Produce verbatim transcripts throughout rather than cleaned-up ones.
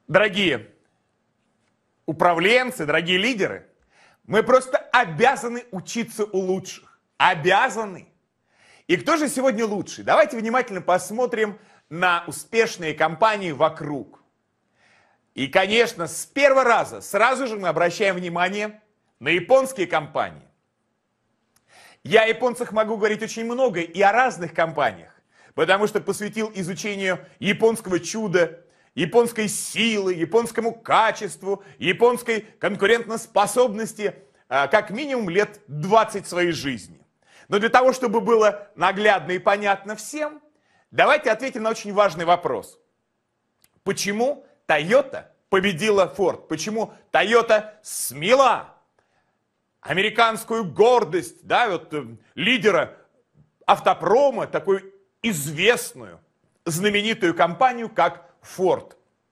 Дорогие управленцы, дорогие лидеры, мы просто обязаны учиться у лучших. Обязаны. И кто же сегодня лучший? Давайте внимательно посмотрим на успешные компании вокруг. И, конечно, с первого раза сразу же мы обращаем внимание на японские компании. Я о японцах могу говорить очень много и о разных компаниях, потому что посвятил изучению японского чуда, японской силы, японскому качеству, японской конкурентоспособности как минимум лет двадцать своей жизни. Но для того, чтобы было наглядно и понятно всем, давайте ответим на очень важный вопрос. Почему Toyota победила Ford? Почему Toyota смела американскую гордость, да, вот, лидера автопрома, такую известную, знаменитую компанию, как Ford?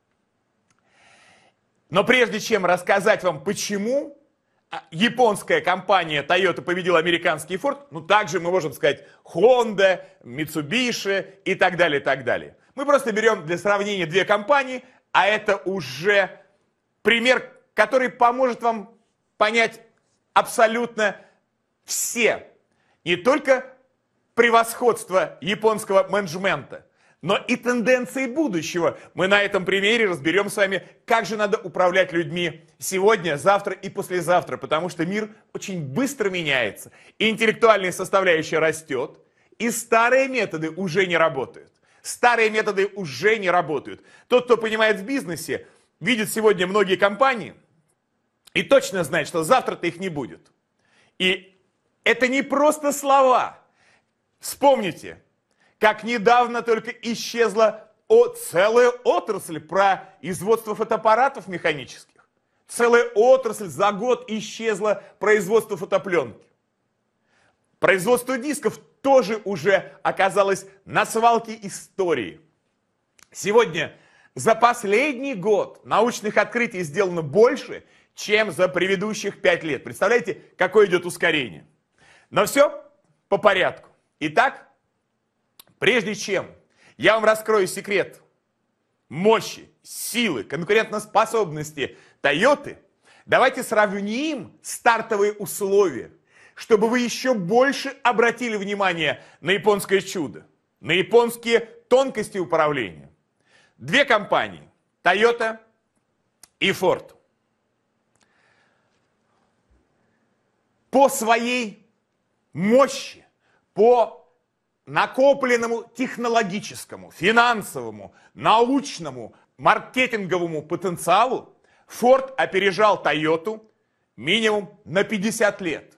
Но прежде чем рассказать вам, почему японская компания Toyota победила американский Ford, ну также мы можем сказать Honda, Mitsubishi и так далее, и так далее. Мы просто берем для сравнения две компании, а это уже пример, который поможет вам понять абсолютно все, не только превосходство японского менеджмента, но и тенденции будущего. Мы на этом примере разберем с вами, как же надо управлять людьми сегодня, завтра и послезавтра, потому что мир очень быстро меняется, и интеллектуальная составляющая растет, и старые методы уже не работают. Старые методы уже не работают. Тот, кто понимает в бизнесе, видит сегодня многие компании и точно знает, что завтра-то их не будет. И это не просто слова. Вспомните, как недавно только исчезла о, целая отрасль производства фотоаппаратов механических. Целая отрасль за год исчезла производство фотопленки. Производство дисков тоже уже оказалось на свалке истории. Сегодня за последний год научных открытий сделано больше, чем за предыдущих пять лет. Представляете, какое идет ускорение? Но все по порядку. Итак, прежде чем я вам раскрою секрет мощи, силы, конкурентоспособности Toyota, давайте сравним стартовые условия, чтобы вы еще больше обратили внимание на японское чудо, на японские тонкости управления. Две компании, Toyota и Ford, по своей мощи, по накопленному технологическому, финансовому, научному, маркетинговому потенциалу Ford опережал Toyota минимум на пятьдесят лет.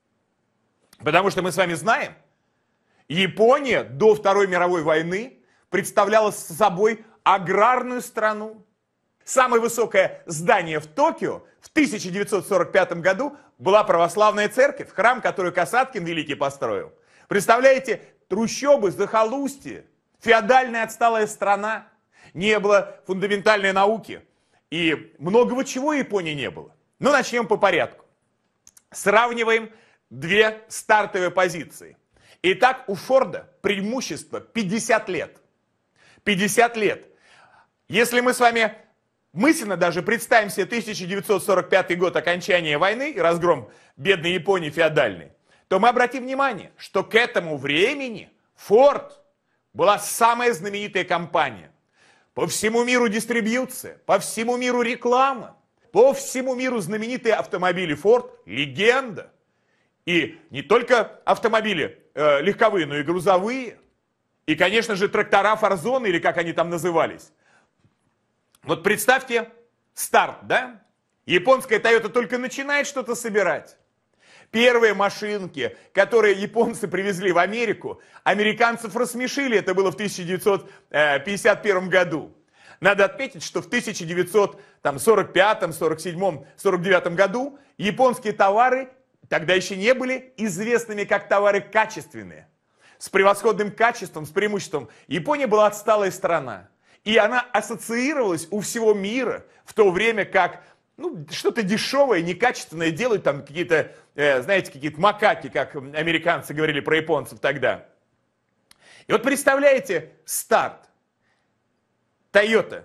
Потому что мы с вами знаем, Япония до Второй мировой войны представляла собой аграрную страну. Самое высокое здание в Токио в тысяча девятьсот сорок пятом году была православная церковь, храм, который Касаткин Великий построил. Представляете, трущобы, захолустье, феодальная отсталая страна, не было фундаментальной науки. И многого чего Японии не было. Но начнем по порядку. Сравниваем две стартовые позиции. Итак, у Форда преимущество пятьдесят лет. пятьдесят лет. Если мы с вами мысленно даже представим себе тысяча девятьсот сорок пятый год окончания войны и разгром бедной Японии феодальной, то мы обратим внимание, что к этому времени Ford была самая знаменитая компания. По всему миру дистрибьюция, по всему миру реклама, по всему миру знаменитые автомобили Ford – легенда. И не только автомобили э, легковые, но и грузовые. И, конечно же, трактора Форзона, или как они там назывались. Вот представьте старт, да? Японская Toyota только начинает что-то собирать. Первые машинки, которые японцы привезли в Америку, американцев рассмешили, это было в тысяча девятьсот пятьдесят первом году. Надо отметить, что в тысяча девятьсот сорок пятом, сорок седьмом, сорок девятом году японские товары тогда еще не были известными как товары качественные. С превосходным качеством, с преимуществом. Япония была отсталая страна. И она ассоциировалась у всего мира в то время как ну, что-то дешевое, некачественное делают там какие-то, э, знаете, какие-то макаки, как американцы говорили про японцев тогда. И вот представляете, старт. Toyota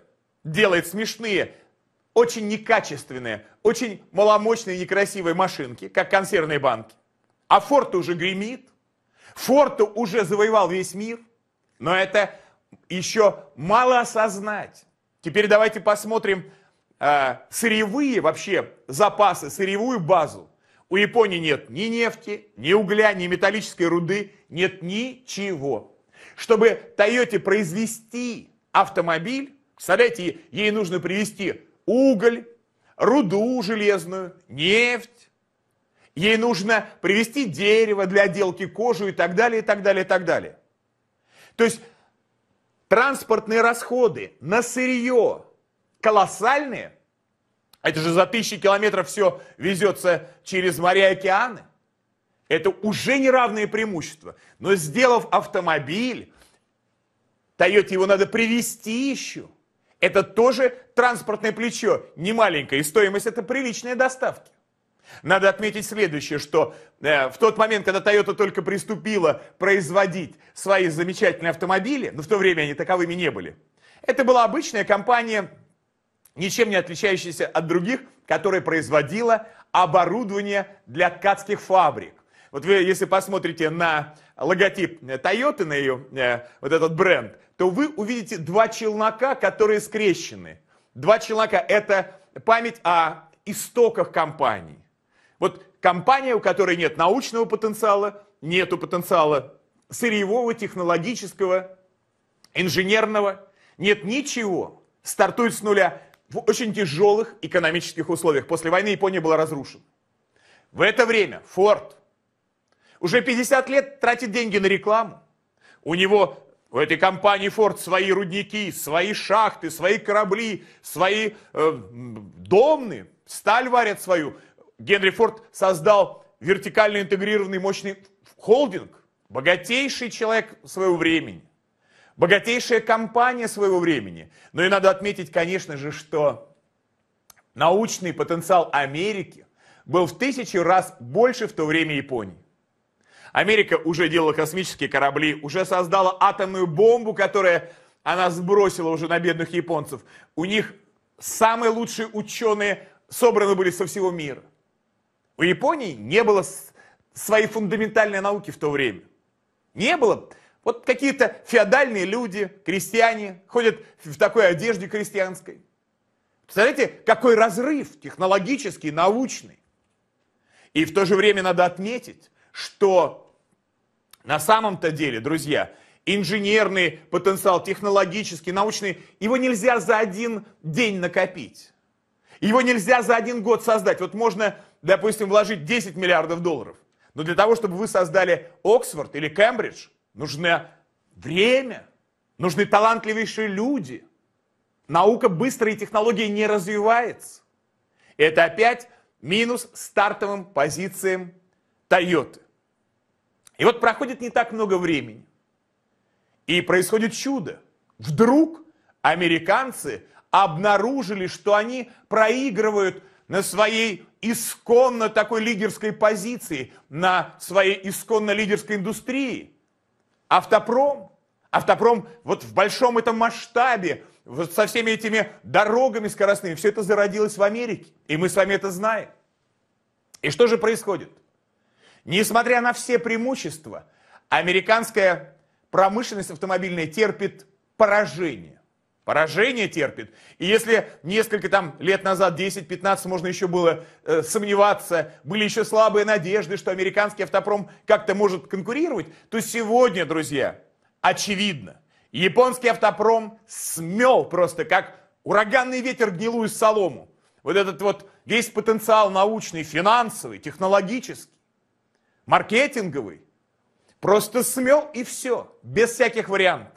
делает смешные, очень некачественные, очень маломощные, некрасивые машинки, как консервные банки. А Форд уже гремит. Форд уже завоевал весь мир. Но это еще мало осознать. Теперь давайте посмотрим э, сырьевые вообще запасы, сырьевую базу. У Японии нет ни нефти, ни угля, ни металлической руды, нет ничего. Чтобы Тойоте произвести автомобиль, представляете, ей нужно привезти уголь, руду железную, нефть. Ей нужно привезти дерево для отделки кожи и так далее, и так далее, и так далее. То есть транспортные расходы на сырье колоссальные. Это же за тысячи километров все везется через моря и океаны. Это уже неравные преимущества. Но сделав автомобиль, Тойоте его надо привезти еще. Это тоже транспортное плечо, не маленькое, и стоимость это приличные доставки. Надо отметить следующее, что э, в тот момент, когда Toyota только приступила производить свои замечательные автомобили, но в то время они таковыми не были, это была обычная компания, ничем не отличающаяся от других, которая производила оборудование для ткацких фабрик. Вот вы, если посмотрите на логотип Toyota, на ее э, вот этот бренд, то вы увидите два челнока, которые скрещены. Два челнока – это память о истоках компании. Вот компания, у которой нет научного потенциала, нету потенциала сырьевого, технологического, инженерного, нет ничего, стартует с нуля в очень тяжелых экономических условиях. После войны Япония была разрушена. В это время Форд уже пятьдесят лет тратит деньги на рекламу. У него, у этой компании Форд, свои рудники, свои шахты, свои корабли, свои э, домны, сталь варят свою. Генри Форд создал вертикально интегрированный мощный холдинг, богатейший человек своего времени, богатейшая компания своего времени. Но и надо отметить, конечно же, что научный потенциал Америки был в тысячу раз больше в то время Японии. Америка уже делала космические корабли, уже создала атомную бомбу, которая она сбросила уже на бедных японцев. У них самые лучшие ученые собраны были со всего мира. У Японии не было своей фундаментальной науки в то время. Не было. Вот какие-то феодальные люди, крестьяне, ходят в такой одежде крестьянской. Представляете, какой разрыв технологический, научный. И в то же время надо отметить, что на самом-то деле, друзья, инженерный потенциал, технологический, научный, его нельзя за один день накопить. Его нельзя за один год создать. Вот можно, допустим, вложить десять миллиардов долларов. Но для того, чтобы вы создали Оксфорд или Кембридж, нужно время, нужны талантливейшие люди. Наука быстро и технология не развивается. И это опять минус стартовым позициям Toyota. И вот проходит не так много времени. И происходит чудо. Вдруг американцы обнаружили, что они проигрывают на своей исконно такой лидерской позиции, на своей исконно лидерской индустрии. Автопром. Автопром вот в большом этом масштабе, вот со всеми этими дорогами скоростными, все это зародилось в Америке. И мы с вами это знаем. И что же происходит? Несмотря на все преимущества, американская промышленность автомобильная терпит поражение. Поражение терпит. И если несколько там лет назад, десять-пятнадцать, можно еще было э, сомневаться, были еще слабые надежды, что американский автопром как-то может конкурировать, то сегодня, друзья, очевидно, японский автопром смел просто как ураганный ветер гнилую солому. Вот этот вот весь потенциал научный, финансовый, технологический, маркетинговый, просто смел и все, без всяких вариантов.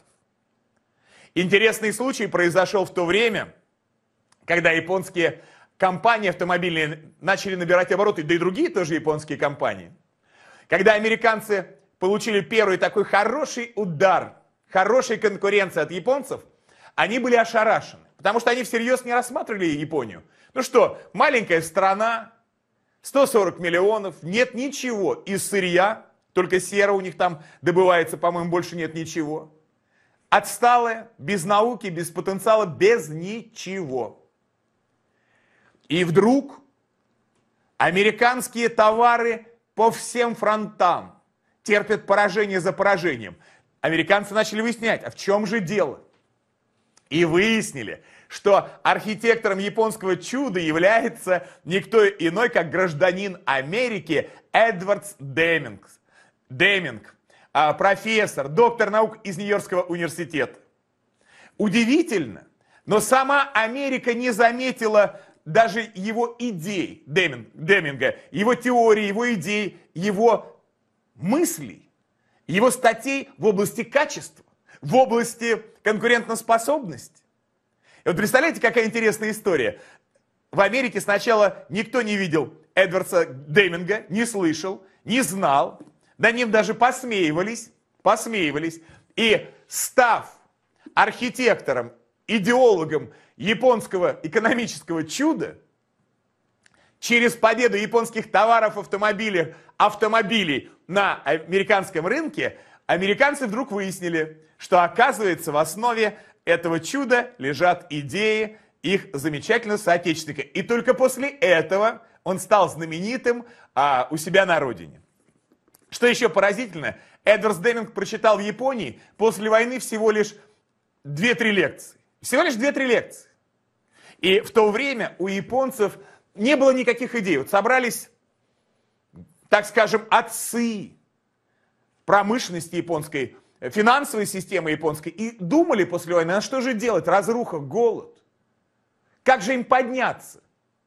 Интересный случай произошел в то время, когда японские компании автомобильные начали набирать обороты, да и другие тоже японские компании. Когда американцы получили первый такой хороший удар, хорошей конкуренции от японцев, они были ошарашены, потому что они всерьез не рассматривали Японию. Ну что, маленькая страна, сто сорок миллионов, нет ничего из сырья, только сера у них там добывается, по-моему, больше нет ничего. отсталая, без науки, без потенциала, без ничего. И вдруг американские товары по всем фронтам терпят поражение за поражением. Американцы начали выяснять, а в чем же дело? И выяснили, что архитектором японского чуда является никто иной, как гражданин Америки Эдвард Деминг. Деминг, профессор, доктор наук из Нью-Йоркского университета. Удивительно, но сама Америка не заметила даже его идей, Деминг, Деминга, его теории, его идей, его мыслей, его статей в области качества, в области конкурентоспособности. И вот представляете, какая интересная история. В Америке сначала никто не видел Эдварда Деминга, не слышал, не знал, над ним даже посмеивались, посмеивались. И став архитектором, идеологом японского экономического чуда, через победу японских товаров, автомобилей, автомобилей на американском рынке, американцы вдруг выяснили, что, оказывается, в основе этого чуда лежат идеи их замечательного соотечественника. И только после этого он стал знаменитым а, у себя на родине. Что еще поразительно, Эдвард Деминг прочитал в Японии после войны всего лишь две-три лекции. Всего лишь две-три лекции. И в то время у японцев не было никаких идей. Вот собрались, так скажем, отцы промышленности японской, финансовой системы японской, и думали после войны, а что же делать? Разруха, голод. Как же им подняться?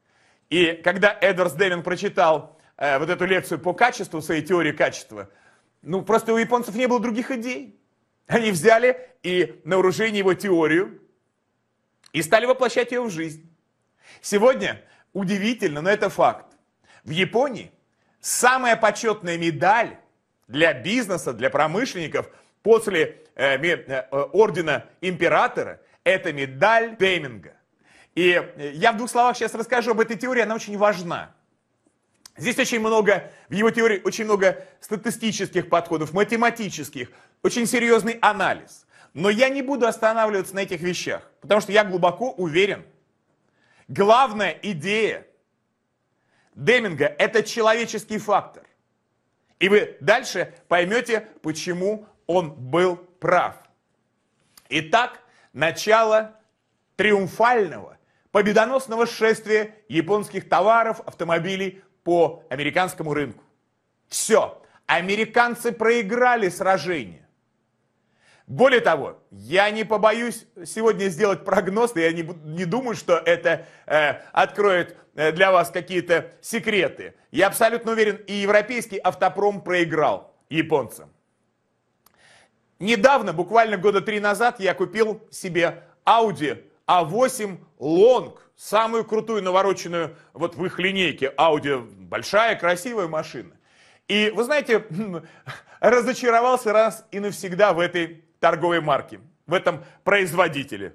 И когда Эдвард Деминг прочитал э, вот эту лекцию по качеству, своей теории качества, ну просто у японцев не было других идей. Они взяли и на вооружение его теорию и стали воплощать ее в жизнь. Сегодня, удивительно, но это факт, в Японии самая почетная медаль для бизнеса, для промышленников после э, э, ордена императора – это медаль Деминга. И я в двух словах сейчас расскажу об этой теории, она очень важна. Здесь очень много, в его теории очень много статистических подходов, математических, очень серьезный анализ. Но я не буду останавливаться на этих вещах, потому что я глубоко уверен, главная идея Деминга – это человеческий фактор. И вы дальше поймете, почему он был прав. Итак, начало триумфального, победоносного шествия японских товаров, автомобилей по американскому рынку. Все, американцы проиграли сражение. Более того, я не побоюсь сегодня сделать прогноз, я не, не думаю, что это э, откроет э, для вас какие-то секреты. Я абсолютно уверен, и европейский автопром проиграл японцам. Недавно, буквально года три назад, я купил себе Audi а восемь Long, самую крутую навороченную вот в их линейке. Audi большая, красивая машина. И вы знаете, разочаровался раз и навсегда в этой торговой марке, в этом производителе.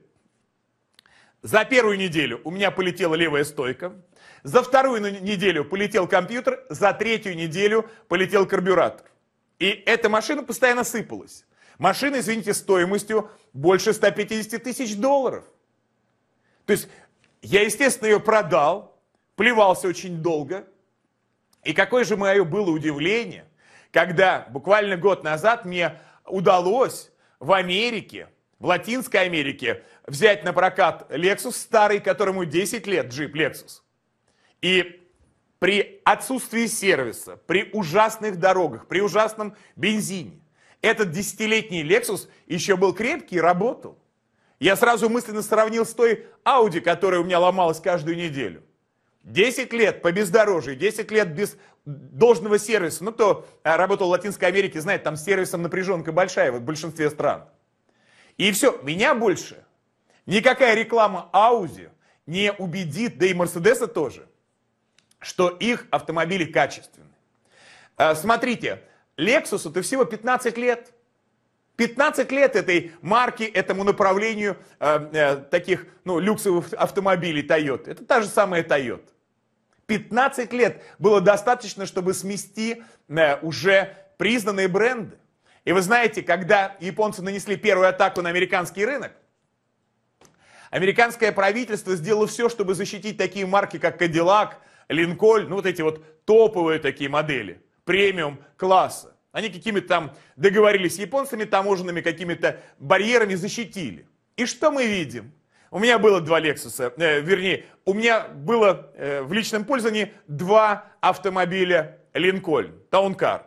За первую неделю у меня полетела левая стойка, за вторую неделю полетел компьютер, за третью неделю полетел карбюратор. И эта машина постоянно сыпалась. Машина, извините, стоимостью больше ста пятидесяти тысяч долларов. То есть я, естественно, ее продал, плевался очень долго. И какое же мое было удивление, когда буквально год назад мне удалось в Америке, в Латинской Америке, взять на прокат Lexus старый, которому десять лет, джип Lexus. И при отсутствии сервиса, при ужасных дорогах, при ужасном бензине, этот десятилетний Lexus еще был крепкий и работал. Я сразу мысленно сравнил с той Audi, которая у меня ломалась каждую неделю. десять лет по бездорожью, десять лет без должного сервиса. Ну, кто работал в Латинской Америке, знает, там с сервисом напряженка большая в большинстве стран. И все, меня больше никакая реклама Audi не убедит, да и Мерседеса тоже, что их автомобили качественны. Смотрите, Lexus-то всего пятнадцать лет. пятнадцать лет этой марке, этому направлению э, э, таких ну, люксовых автомобилей Toyota. Это та же самая Toyota. пятнадцать лет было достаточно, чтобы смести э, уже признанные бренды. И вы знаете, когда японцы нанесли первую атаку на американский рынок, американское правительство сделало все, чтобы защитить такие марки, как Cadillac, Lincoln, ну вот эти вот топовые такие модели, премиум класса. Они какими-то там договорились с японцами, таможенными какими-то барьерами защитили. И что мы видим? У меня было два Lexus, э, вернее, у меня было э, в личном пользовании два автомобиля Lincoln, Town-Car.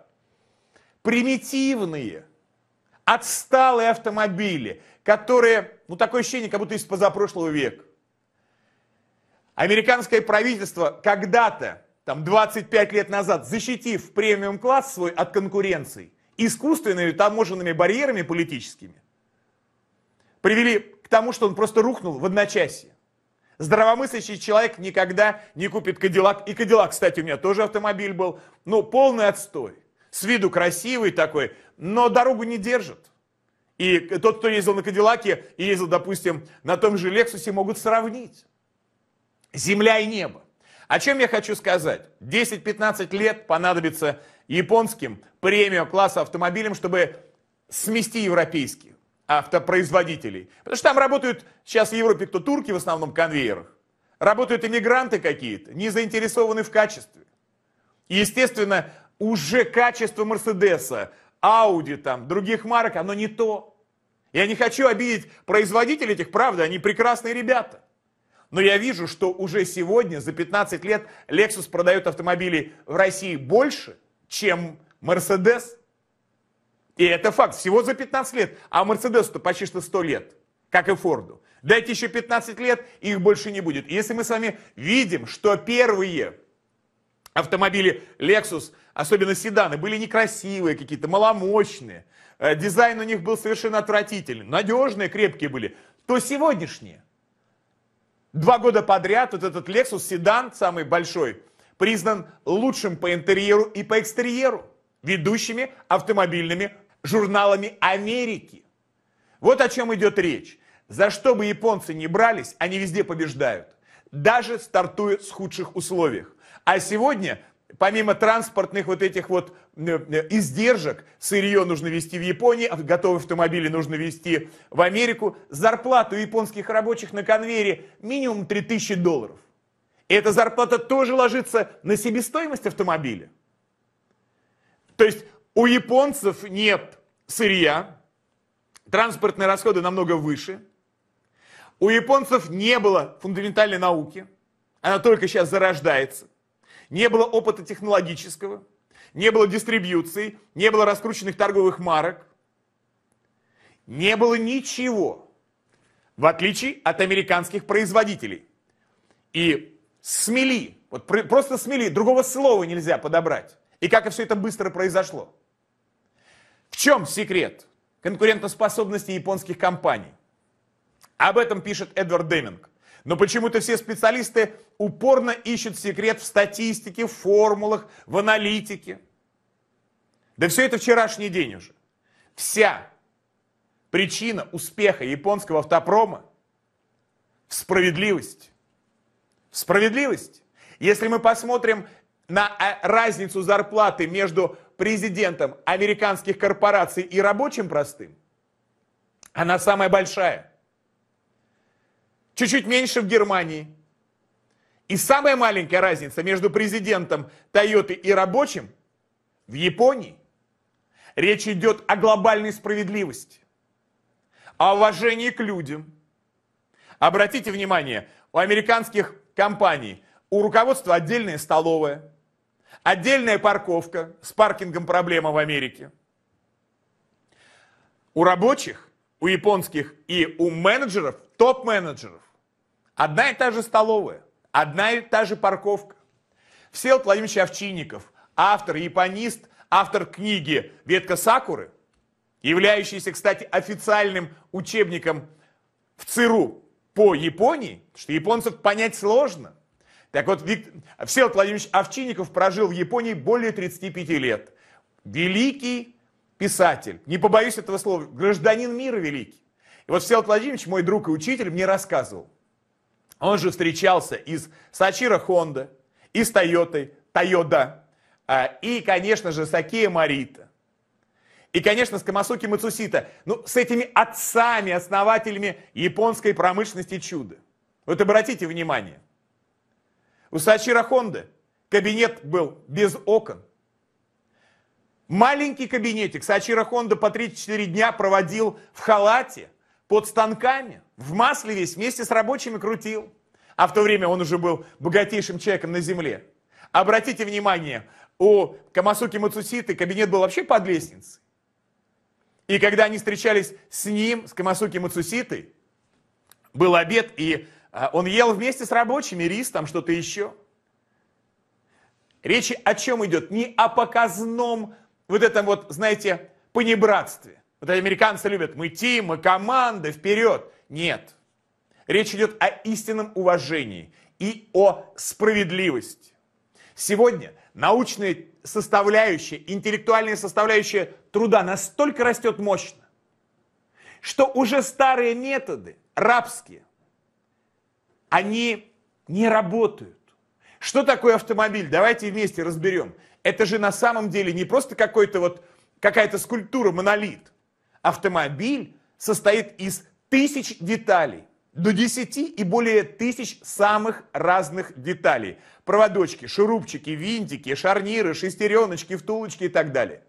Примитивные, отсталые автомобили, которые, ну такое ощущение, как будто из позапрошлого века. Американское правительство когда-то, там двадцать пять лет назад, защитив премиум-класс свой от конкуренции искусственными таможенными барьерами политическими, привели к тому, что он просто рухнул в одночасье. Здравомыслящий человек никогда не купит Кадиллак. И Кадиллак, кстати, у меня тоже автомобиль был. Ну, полный отстой. С виду красивый такой, но дорогу не держит. И тот, кто ездил на Кадиллаке и ездил, допустим, на том же Лексусе, могут сравнить. Земля и небо. О чем я хочу сказать? десять-пятнадцать лет понадобится японским премиум-класса автомобилям, чтобы смести европейские автопроизводителей. Потому что там работают сейчас в Европе кто турки в основном конвейерах. Работают иммигранты какие-то, не заинтересованы в качестве. И, естественно, уже качество Мерседеса, Ауди, там, других марок, оно не то. Я не хочу обидеть производителей этих, правда, они прекрасные ребята. Но я вижу, что уже сегодня, за пятнадцать лет, Lexus продает автомобили в России больше, чем Mercedes. И это факт, всего за пятнадцать лет. А Mercedes-то почти что сто лет, как и Форду. Дайте еще пятнадцать лет, и их больше не будет. И если мы с вами видим, что первые автомобили Lexus, особенно седаны, были некрасивые какие-то, маломощные, дизайн у них был совершенно отвратительный, надежные, крепкие были, то сегодняшние, два года подряд, вот этот Lexus седан, самый большой, признан лучшим по интерьеру и по экстерьеру, ведущими автомобильными журналами Америки. Вот о чем идет речь. За что бы японцы ни брались, они везде побеждают, даже стартуя с худших условиях. А сегодня, помимо транспортных вот этих вот издержек, сырье нужно везти в Японию, готовые автомобили нужно везти в Америку, зарплату японских рабочих на конвейере минимум три тысячи долларов. И эта зарплата тоже ложится на себестоимость автомобиля. То есть у японцев нет сырья, транспортные расходы намного выше, у японцев не было фундаментальной науки, она только сейчас зарождается. Не было опыта технологического, не было дистрибьюции, не было раскрученных торговых марок, не было ничего, в отличие от американских производителей. И смели, вот просто смели, другого слова нельзя подобрать. И как все это быстро произошло. В чем секрет конкурентоспособности японских компаний? Об этом пишет Эдвард Деминг. Но почему-то все специалисты упорно ищут секрет в статистике, в формулах, в аналитике. Да все это вчерашний день уже. Вся причина успеха японского автопрома в справедливости. В справедливости. Если мы посмотрим на разницу зарплаты между президентом американских корпораций и рабочим простым, она самая большая. Чуть-чуть меньше в Германии. И самая маленькая разница между президентом Тойоты и рабочим в Японии. Речь идет о глобальной справедливости, о уважении к людям. Обратите внимание, у американских компаний у руководства отдельная столовая, отдельная парковка, с паркингом проблема в Америке. У рабочих, у японских и у менеджеров, топ-менеджеров, одна и та же столовая, одна и та же парковка. Всеволод Владимирович Овчинников, автор, японист, автор книги «Ветка сакуры», являющийся, кстати, официальным учебником в ЦРУ по Японии, что японцев понять сложно. Так вот, Всеволод Владимирович Овчинников прожил в Японии более тридцати пяти лет. Великий писатель, не побоюсь этого слова, гражданин мира великий. И вот Всеволод Владимирович, мой друг и учитель, мне рассказывал. Он же встречался и с Сачиро Хонда, и с Тойотой, Тойода, и, конечно же, с Акея Морита. И, конечно, с Камасуки Мацусита, ну, с этими отцами, основателями японской промышленности чуда. Вот обратите внимание. У Сачиро Хонды кабинет был без окон. Маленький кабинетик Сачиро Хонда по три-четыре дня проводил в халате, под станками, в масле весь, вместе с рабочими крутил. А в то время он уже был богатейшим человеком на земле. Обратите внимание, у Камасуки Мацуситы кабинет был вообще под лестницей. И когда они встречались с ним, с Камасуки Мацуситой, был обед, и он ел вместе с рабочими рис, там что-то еще. Речь о чем идет? Не о показном, вот этом вот, знаете, понебратстве. Вот американцы любят, мы тим, мы команда, вперед. Нет. Речь идет о истинном уважении и о справедливости. Сегодня научная составляющая, интеллектуальная составляющая труда настолько растет мощно, что уже старые методы, рабские, они не работают. Что такое автомобиль? Давайте вместе разберем. Это же на самом деле не просто какой-то вот, какая-то скульптура, монолит. Автомобиль состоит из тысяч деталей. До десяти и более тысяч самых разных деталей. Проводочки, шурупчики, винтики, шарниры, шестереночки, втулочки и так далее.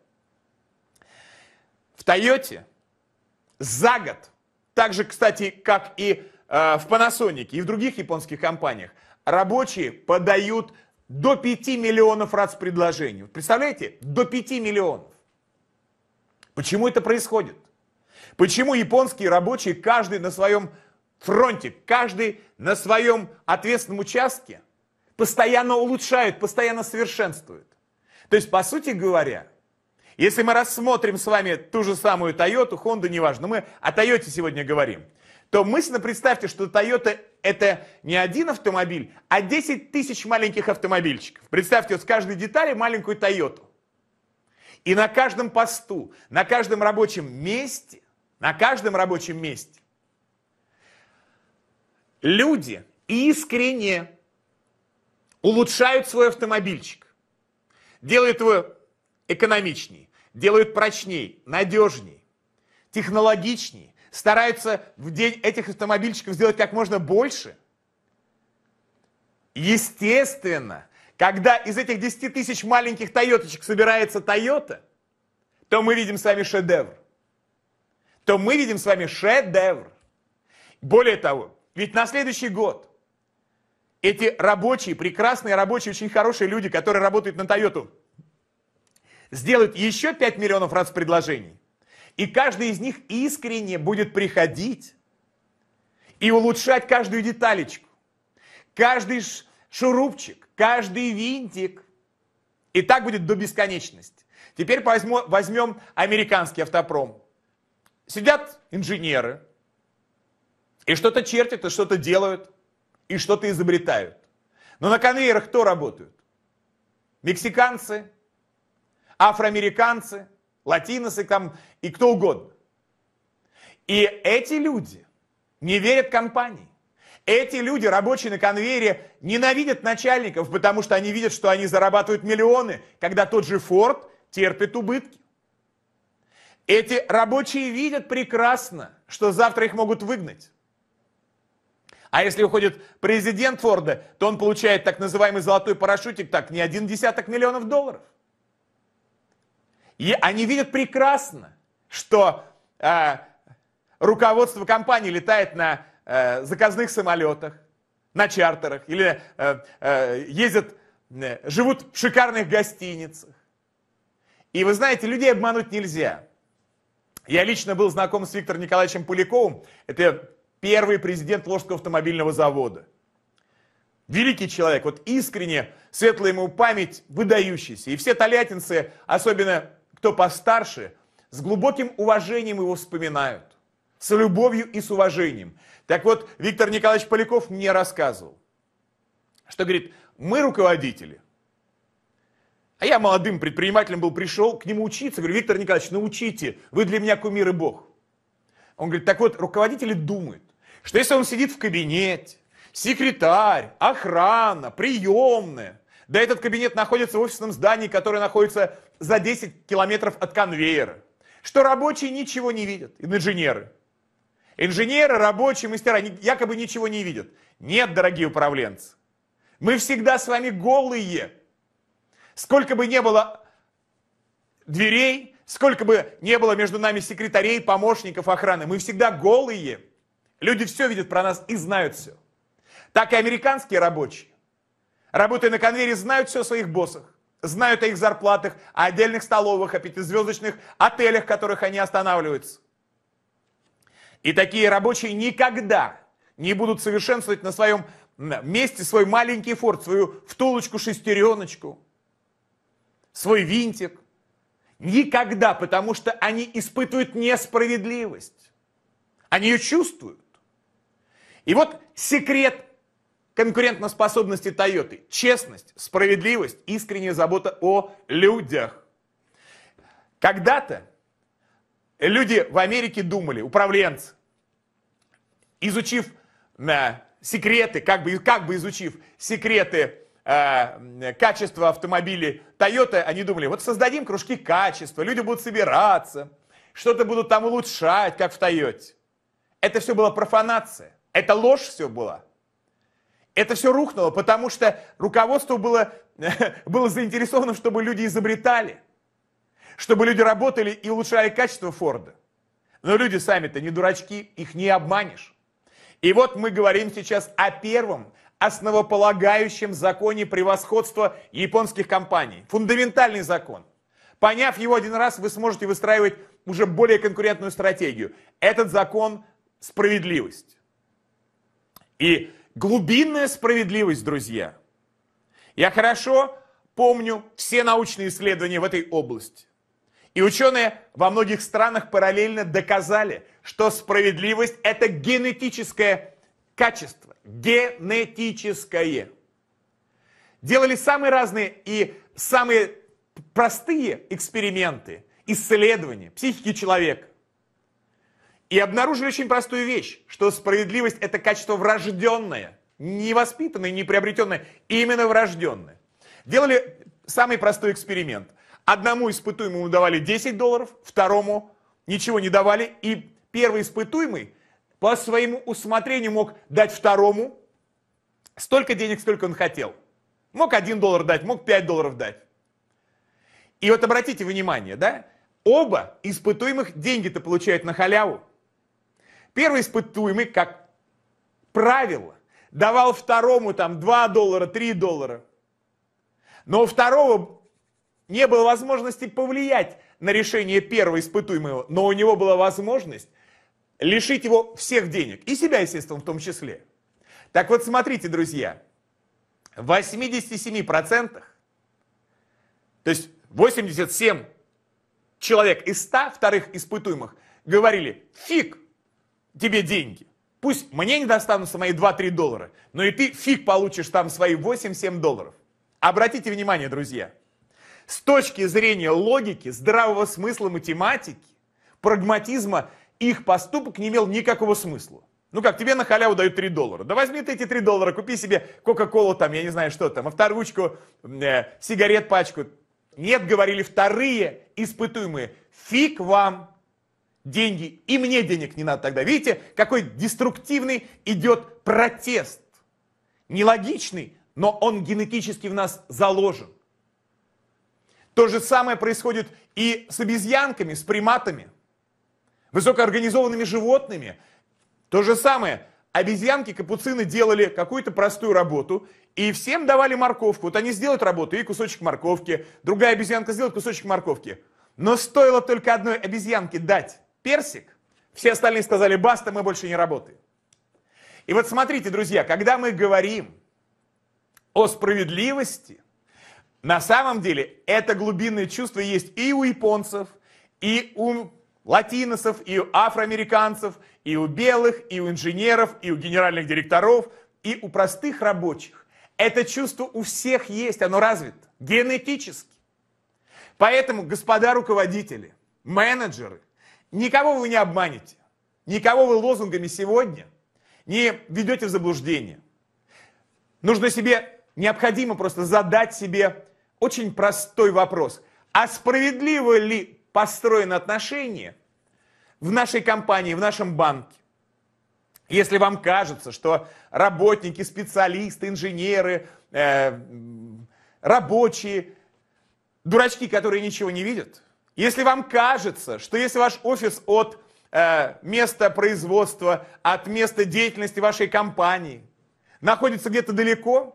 В Тойоте за год, так же, кстати, как и э, в Panasonic и в других японских компаниях, рабочие подают до пяти миллионов раз предложений. Представляете? До пяти миллионов. Почему это происходит? Почему японские рабочие, каждый на своем фронте, каждый на своем ответственном участке, постоянно улучшают, постоянно совершенствуют? То есть, по сути говоря, если мы рассмотрим с вами ту же самую Toyota, Honda, неважно, мы о Toyota сегодня говорим, то мысленно представьте, что Toyota это не один автомобиль, а десять тысяч маленьких автомобильчиков. Представьте вот с каждой детали маленькую Toyota. И на каждом посту, на каждом рабочем месте, на каждом рабочем месте люди искренне улучшают свой автомобильчик, делают его экономичнее, делают прочней, надежней, технологичней, стараются в день этих автомобильчиков сделать как можно больше. Естественно, когда из этих десяти тысяч маленьких Тойоточек собирается Toyota, то мы видим с вами шедевр. То мы видим с вами шедевр. Более того, ведь на следующий год эти рабочие, прекрасные рабочие, очень хорошие люди, которые работают на Toyota, сделают еще пять миллионов раз предложений. И каждый из них искренне будет приходить и улучшать каждую деталечку, каждый шурупчик, каждый винтик. И так будет до бесконечности. Теперь возьмем, возьмем американский автопром. Сидят инженеры и что-то чертят, и что-то делают, и что-то изобретают. Но на конвейерах кто работают? Мексиканцы, афроамериканцы, латиносы там и кто угодно. И эти люди не верят компании. Эти люди, рабочие на конвейере, ненавидят начальников, потому что они видят, что они зарабатывают миллионы, когда тот же Ford терпит убытки. Эти рабочие видят прекрасно, что завтра их могут выгнать. А если уходит президент Форда, то он получает так называемый золотой парашютик, так, не один десяток миллионов долларов. И они видят прекрасно, что э, руководство компании летает на э, заказных самолетах, на чартерах, или э, э, ездят, э, живут в шикарных гостиницах. И вы знаете, людей обмануть нельзя. Я лично был знаком с Виктором Николаевичем Поляковым, это первый президент Волжского автомобильного завода. Великий человек, вот искренне, светлая ему память, выдающийся. И все тольяттинцы, особенно кто постарше, с глубоким уважением его вспоминают. С любовью и с уважением. Так вот, Виктор Николаевич Поляков мне рассказывал, что, говорит, мы руководители. А я молодым предпринимателем был, пришел к нему учиться. Говорю, Виктор Николаевич, научите, вы для меня кумир и бог. Он говорит, так вот, руководители думают, что если он сидит в кабинете, секретарь, охрана, приемная, да этот кабинет находится в офисном здании, которое находится за десять километров от конвейера, что рабочие ничего не видят, инженеры. Инженеры, рабочие, мастера они якобы ничего не видят. Нет, дорогие управленцы, мы всегда с вами голые. Сколько бы не было дверей, сколько бы не было между нами секретарей, помощников, охраны, мы всегда голые. Люди все видят про нас и знают все. Так и американские рабочие, работая на конвейере, знают все о своих боссах, знают о их зарплатах, о отдельных столовых, о пятизвездочных отелях, в которых они останавливаются. И такие рабочие никогда не будут совершенствовать на своем месте свой маленький форт, свою втулочку-шестереночку, свой винтик. Никогда, потому что они испытывают несправедливость. Они ее чувствуют. И вот секрет конкурентоспособности Тойоты. Честность, справедливость, искренняя забота о людях. Когда-то люди в Америке думали, управленцы, изучив э, секреты, как бы, как бы изучив секреты э, качества автомобилей Toyota, они думали, вот создадим кружки качества, люди будут собираться, что-то будут там улучшать, как в Тойоте. Это все была профанация, это ложь все была. Это все рухнуло, потому что руководство было, было заинтересовано, чтобы люди изобретали, чтобы люди работали и улучшали качество Форда. Но люди сами-то не дурачки, их не обманешь. И вот мы говорим сейчас о первом основополагающем законе превосходства японских компаний. Фундаментальный закон. Поняв его один раз, вы сможете выстраивать уже более конкурентную стратегию. Этот закон – справедливость. И глубинная справедливость, друзья. Я хорошо помню все научные исследования в этой области. И ученые во многих странах параллельно доказали, что справедливость – это генетическое качество. Генетическое. Делали самые разные и самые простые эксперименты, исследования психики человека. И обнаружили очень простую вещь, что справедливость – это качество врожденное, не воспитанное, не приобретенное, именно врожденное. Делали самый простой эксперимент. Одному испытуемому давали десять долларов, второму ничего не давали, и первый испытуемый по своему усмотрению мог дать второму столько денег, сколько он хотел. Мог один доллар дать, мог пять долларов дать. И вот обратите внимание, да, оба испытуемых деньги-то получают на халяву. Первый испытуемый, как правило, давал второму там два доллара, три доллара. Но у второго не было возможности повлиять на решение первого испытуемого, но у него была возможность лишить его всех денег, и себя, естественно, в том числе. Так вот, смотрите, друзья, в восьмидесяти семи процентах, то есть восемьдесят семь человек из ста вторых испытуемых говорили, фиг тебе деньги, пусть мне не достанутся мои два-три доллара, но и ты фиг получишь там свои восемь-семь долларов. Обратите внимание, друзья, с точки зрения логики, здравого смысла, математики, прагматизма, их поступок не имел никакого смысла. Ну как, тебе на халяву дают три доллара. Да возьми ты эти три доллара, купи себе кока-колу там, я не знаю что там, авторучку, э, сигарет пачку. Нет, говорили вторые испытуемые, фиг вам деньги, и мне денег не надо тогда. Видите, какой деструктивный идет протест. Нелогичный, но он генетически в нас заложен. То же самое происходит и с обезьянками, с приматами, высокоорганизованными животными. То же самое. Обезьянки, капуцины делали какую-то простую работу, и всем давали морковку. Вот они сделают работу, и кусочек морковки. Другая обезьянка сделает кусочек морковки. Но стоило только одной обезьянке дать персик, все остальные сказали, баста, мы больше не работаем. И вот смотрите, друзья, когда мы говорим о справедливости, на самом деле это глубинное чувство есть и у японцев, и у латиносов, и у афроамериканцев, и у белых, и у инженеров, и у генеральных директоров, и у простых рабочих. Это чувство у всех есть, оно развито генетически. Поэтому, господа руководители, менеджеры, никого вы не обманете, никого вы лозунгами сегодня не ведете в заблуждение. Нужно себе, необходимо просто задать себе очень простой вопрос. А справедливо ли построены отношения в нашей компании, в нашем банке. Если вам кажется, что работники, специалисты, инженеры, э, рабочие, дурачки, которые ничего не видят, если вам кажется, что если ваш офис от э, места производства, от места деятельности вашей компании находится где-то далеко,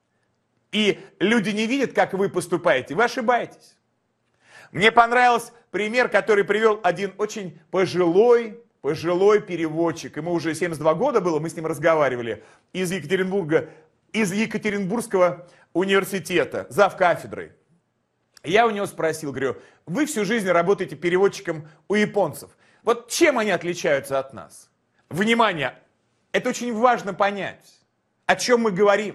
и люди не видят, как вы поступаете, вы ошибаетесь. Мне понравился пример, который привел один очень пожилой, пожилой переводчик. Ему уже семьдесят два года было, мы с ним разговаривали, из Екатеринбурга, из Екатеринбургского университета, завкафедрой. Я у него спросил, говорю, вы всю жизнь работаете переводчиком у японцев. Вот чем они отличаются от нас? Внимание, это очень важно понять, о чем мы говорим.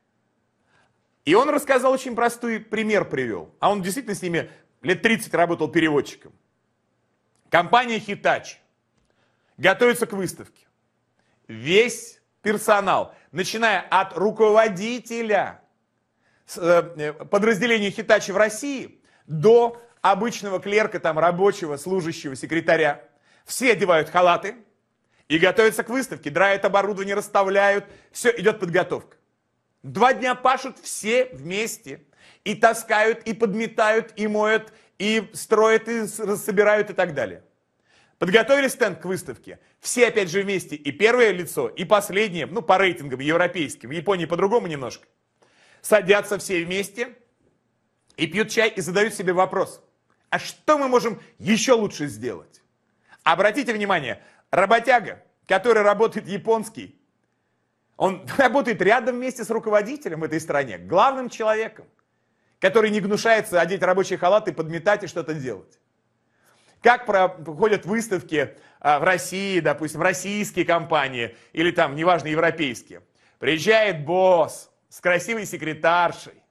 И он рассказал очень простой пример, привел. А он действительно с ними лет тридцать работал переводчиком. Компания Hitachi готовится к выставке. Весь персонал, начиная от руководителя подразделения Hitachi в России до обычного клерка, там, рабочего, служащего, секретаря, все одевают халаты и готовятся к выставке, драят оборудование, расставляют, все, идет подготовка. Два дня пашут все вместе. И таскают, и подметают, и моют, и строят, и собирают, и так далее. Подготовили стенд к выставке. Все опять же вместе. И первое лицо, и последнее, ну по рейтингам европейским, в Японии по-другому немножко. Садятся все вместе и пьют чай, и задают себе вопрос. А что мы можем еще лучше сделать? Обратите внимание, работяга, который работает японский, он работает рядом вместе с руководителем в этой стране, главным человеком, который не гнушается одеть рабочий халат и подметать и что-то делать. Как проходят выставки в России, допустим, российские компании или там, неважно, европейские. Приезжает босс с красивой секретаршей,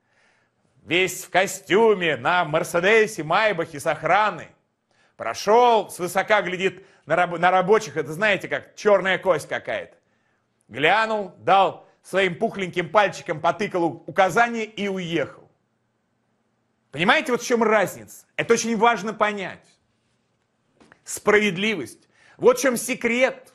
весь в костюме, на Мерседесе, Майбахе с охраной. Прошел, свысока глядит на, раб на рабочих, это знаете, как черная кость какая-то. Глянул, дал своим пухленьким пальчиком, потыкал указания и уехал. Понимаете, вот в чем разница? Это очень важно понять. Справедливость. Вот в чем секрет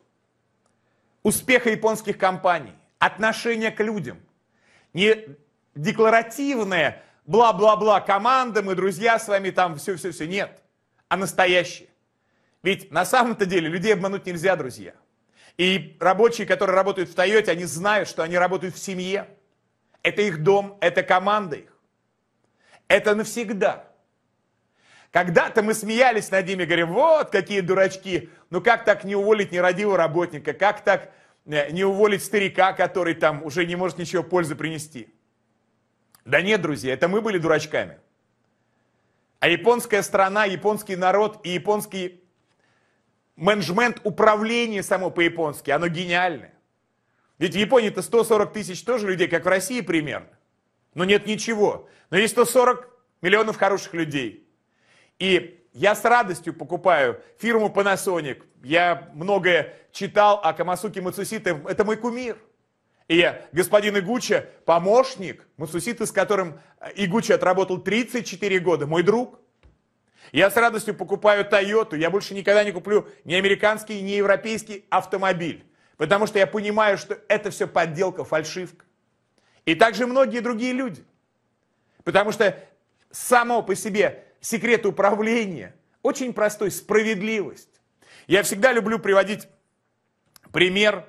успеха японских компаний. Отношение к людям. Не декларативное бла-бла-бла, команда, мы друзья с вами, там все-все-все. Нет. А настоящее. Ведь на самом-то деле людей обмануть нельзя, друзья. И рабочие, которые работают в Тойоте, они знают, что они работают в семье. Это их дом, это команда их. Это навсегда. Когда-то мы смеялись над ними, говорим, вот какие дурачки, ну как так не уволить нерадивого работника, как так не уволить старика, который там уже не может ничего пользы принести. Да нет, друзья, это мы были дурачками. А японская страна, японский народ и японский менеджмент, управление само по-японски, оно гениальное. Ведь в Японии-то сто сорок тысяч тоже людей, как в России примерно. Но нет ничего. Но есть сто сорок миллионов хороших людей. И я с радостью покупаю фирму Panasonic. Я многое читал о Камасуке Мацусите. Это мой кумир. И я, господин Игучи, помощник Мацуситы, с которым Игучи отработал тридцать четыре года, мой друг. Я с радостью покупаю Toyota. Я больше никогда не куплю ни американский, ни европейский автомобиль. Потому что я понимаю, что это все подделка, фальшивка. И также многие другие люди. Потому что само по себе секрет управления очень простой, справедливость. Я всегда люблю приводить пример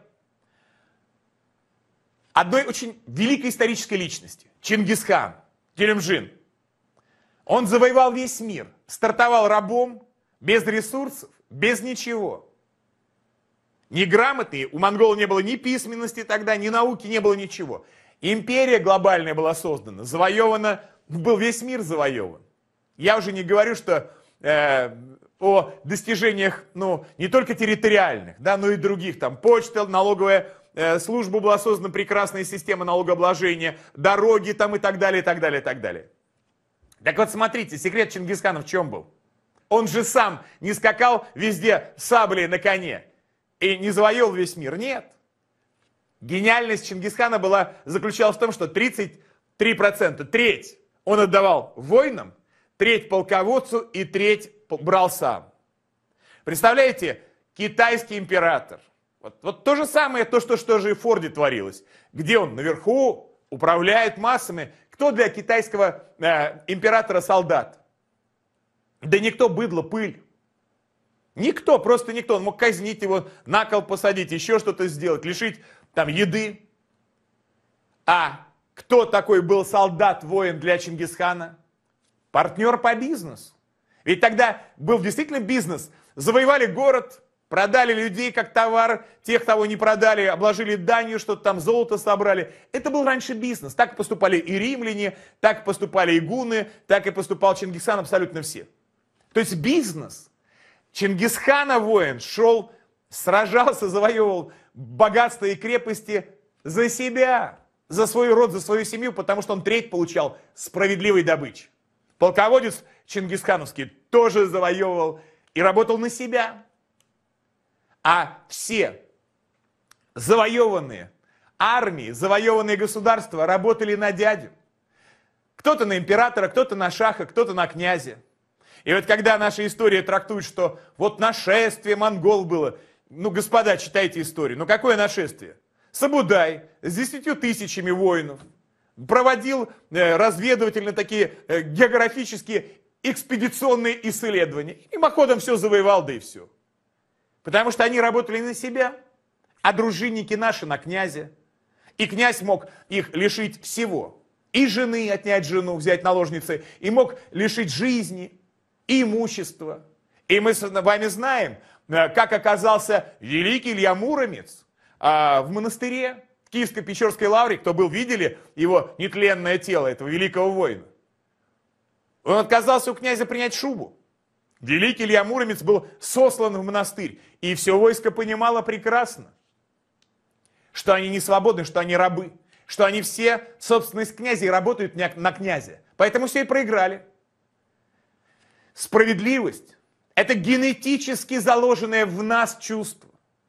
одной очень великой исторической личности. Чингисхан, Телемжин. Он завоевал весь мир, стартовал рабом, без ресурсов, без ничего. Неграмотный, у монголов не было ни письменности тогда, ни науки, не было ничего. Империя глобальная была создана, завоевана, был весь мир завоеван. Я уже не говорю, что э, о достижениях, ну, не только территориальных, да, но и других, там, почта, налоговая э, служба была создана, прекрасная система налогообложения, дороги там и так далее, и так далее, и так далее. Так вот, смотрите, секрет Чингисхана в чем был? Он же сам не скакал везде саблей на коне и не завоевал весь мир, нет. Гениальность Чингисхана была, заключалась в том, что тридцать три процента, треть, он отдавал воинам, треть полководцу и треть брал сам. Представляете, китайский император. Вот, вот то же самое, то, что, что же и в Форде творилось. Где он наверху управляет массами. Кто для китайского э, императора солдат? Да никто, быдло, пыль. Никто, просто никто. Он мог казнить его, на кол посадить, еще что-то сделать, лишить там еды. А кто такой был солдат, воин для Чингисхана? Партнер по бизнесу. Ведь тогда был действительно бизнес. Завоевали город, продали людей как товар, тех, кого не продали, обложили данью, что-то там золото собрали. Это был раньше бизнес. Так поступали и римляне, так поступали и гунны, так и поступал Чингисхан, абсолютно все. То есть бизнес. Чингисхана воин шел, сражался, завоевывал богатство и крепости за себя, за свой род, за свою семью, потому что он треть получал справедливой добычи. Полководец чингисхановский тоже завоевывал и работал на себя. А все завоеванные армии, завоеванные государства работали на дядю. Кто-то на императора, кто-то на шаха, кто-то на князя. И вот когда наша история трактует, что вот нашествие монгол было, ну, господа, читайте историю, ну какое нашествие? Sabudai с десятью тысячами воинов проводил э, разведывательно такие э, географические экспедиционные исследования. И мимоходом все завоевал, да и все. Потому что они работали на себя, а дружинники наши на князя. И князь мог их лишить всего. И жены, отнять жену, взять наложницы, и мог лишить жизни, и имущества. И мы с вами знаем, как оказался великий Илья Муромец в монастыре в Киевско-Печерской лавре. Кто был, видели его нетленное тело, этого великого воина. Он отказался у князя принять шубу. Великий Илья Муромец был сослан в монастырь. И все войско понимало прекрасно, что они не свободны, что они рабы. Что они все собственность князя и работают на князя. Поэтому все и проиграли. Справедливость – это генетически заложенное в нас чувство.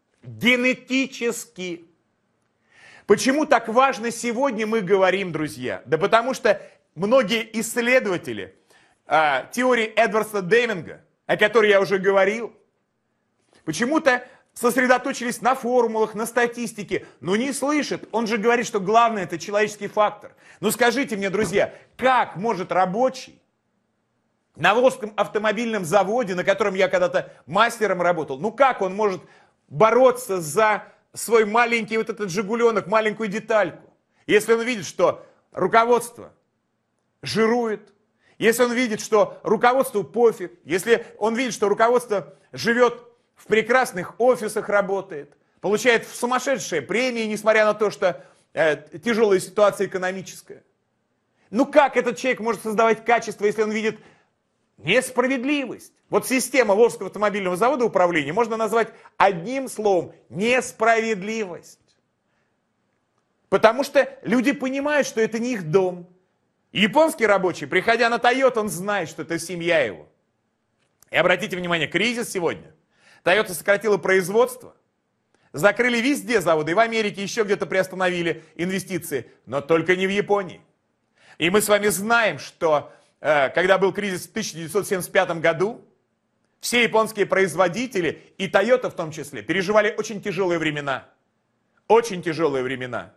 Генетически. Почему так важно сегодня мы говорим, друзья? Да потому что многие исследователи э, теории Эдварда Деминга, о которой я уже говорил, почему-то сосредоточились на формулах, на статистике, но не слышат. Он же говорит, что главное – это человеческий фактор. Ну скажите мне, друзья, как может рабочий на Волжском автомобильном заводе, на котором я когда-то мастером работал, ну как он может бороться за свой маленький вот этот жигуленок, маленькую детальку, если он видит, что руководство жирует, если он видит, что руководству пофиг, если он видит, что руководство живет в прекрасных офисах, работает, получает сумасшедшие премии, несмотря на то, что э, тяжелая ситуация экономическая. Ну как этот человек может создавать качество, если он видит несправедливость? Вот система Волжского автомобильного завода управления можно назвать одним словом – несправедливость. Потому что люди понимают, что это не их дом. Японский рабочий, приходя на Toyota, он знает, что это семья его. И обратите внимание, кризис сегодня. Toyota сократила производство, закрыли везде заводы, и в Америке еще где-то приостановили инвестиции, но только не в Японии. И мы с вами знаем, что э, когда был кризис в тысяча девятьсот семьдесят пятом году, все японские производители, и Toyota в том числе, переживали очень тяжелые времена. Очень тяжелые времена.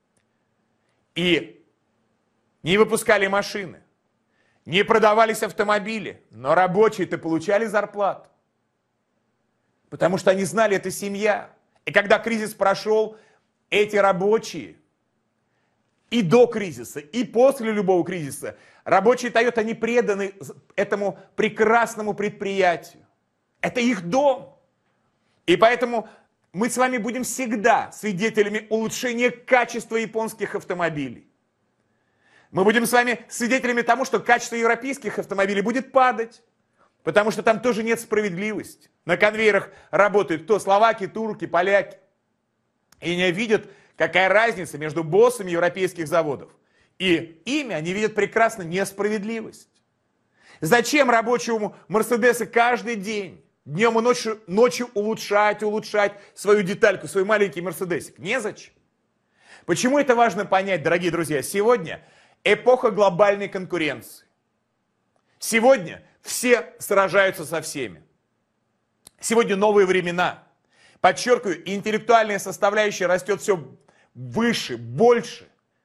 И не выпускали машины, не продавались автомобили, но рабочие-то получали зарплату. Потому что они знали, это семья. И когда кризис прошел, эти рабочие и до кризиса, и после любого кризиса, рабочие Toyota, они преданы этому прекрасному предприятию. Это их дом. И поэтому мы с вами будем всегда свидетелями улучшения качества японских автомобилей. Мы будем с вами свидетелями тому, что качество европейских автомобилей будет падать. Потому что там тоже нет справедливости. На конвейерах работают кто? Словаки, турки, поляки. И не видят, какая разница между боссами европейских заводов. И ими они видят прекрасно несправедливость. Зачем рабочему Мерседеса каждый день, днем и ночью, ночью улучшать, улучшать свою детальку, свой маленький Мерседесик? Незачем. Почему это важно понять, дорогие друзья? Сегодня эпоха глобальной конкуренции. Сегодня все сражаются со всеми. Сегодня новые времена. Подчеркиваю, интеллектуальная составляющая растет все выше, больше.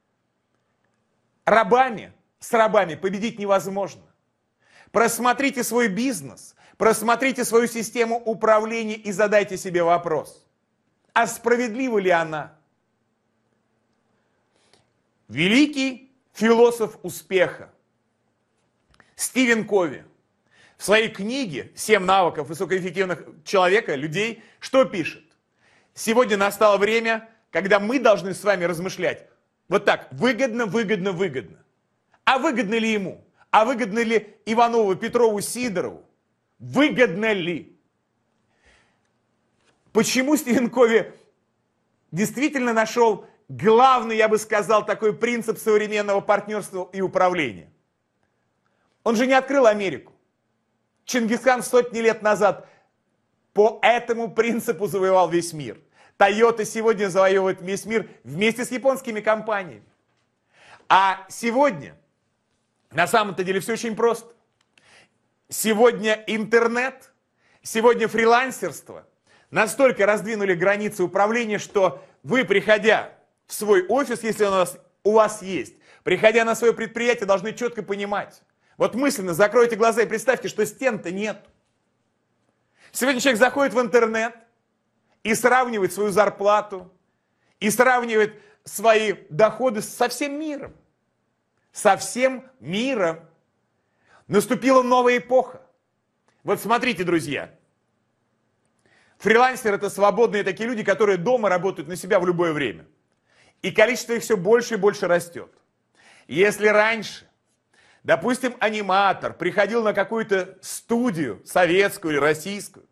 Рабами, с рабами победить невозможно. Просмотрите свой бизнес, просмотрите свою систему управления и задайте себе вопрос, а справедлива ли она? Великий философ успеха Стивен Кови в своей книге «Семь навыков высокоэффективных человека, людей» что пишет? Сегодня настало время, когда мы должны с вами размышлять вот так: выгодно, выгодно, выгодно. А выгодно ли ему? А выгодно ли Иванову, Петрову, Сидорову? Выгодно ли? Почему Стивен Кови действительно нашел главный, я бы сказал, такой принцип современного партнерства и управления? Он же не открыл Америку. Чингисхан сотни лет назад по этому принципу завоевал весь мир. Toyota сегодня завоевывает весь мир вместе с японскими компаниями. А сегодня, на самом-то деле, все очень просто. Сегодня интернет, сегодня фрилансерство настолько раздвинули границы управления, что вы, приходя в свой офис, если он у вас, у вас есть, приходя на свое предприятие, должны четко понимать. Вот мысленно закройте глаза и представьте, что стен-то нет. Сегодня человек заходит в интернет и сравнивает свою зарплату, и сравнивает свои доходы со всем миром. Со всем миром. Наступила новая эпоха. Вот смотрите, друзья. Фрилансеры — это свободные такие люди, которые дома работают на себя в любое время. И количество их все больше и больше растет. Если раньше, допустим, аниматор приходил на какую-то студию, советскую или российскую,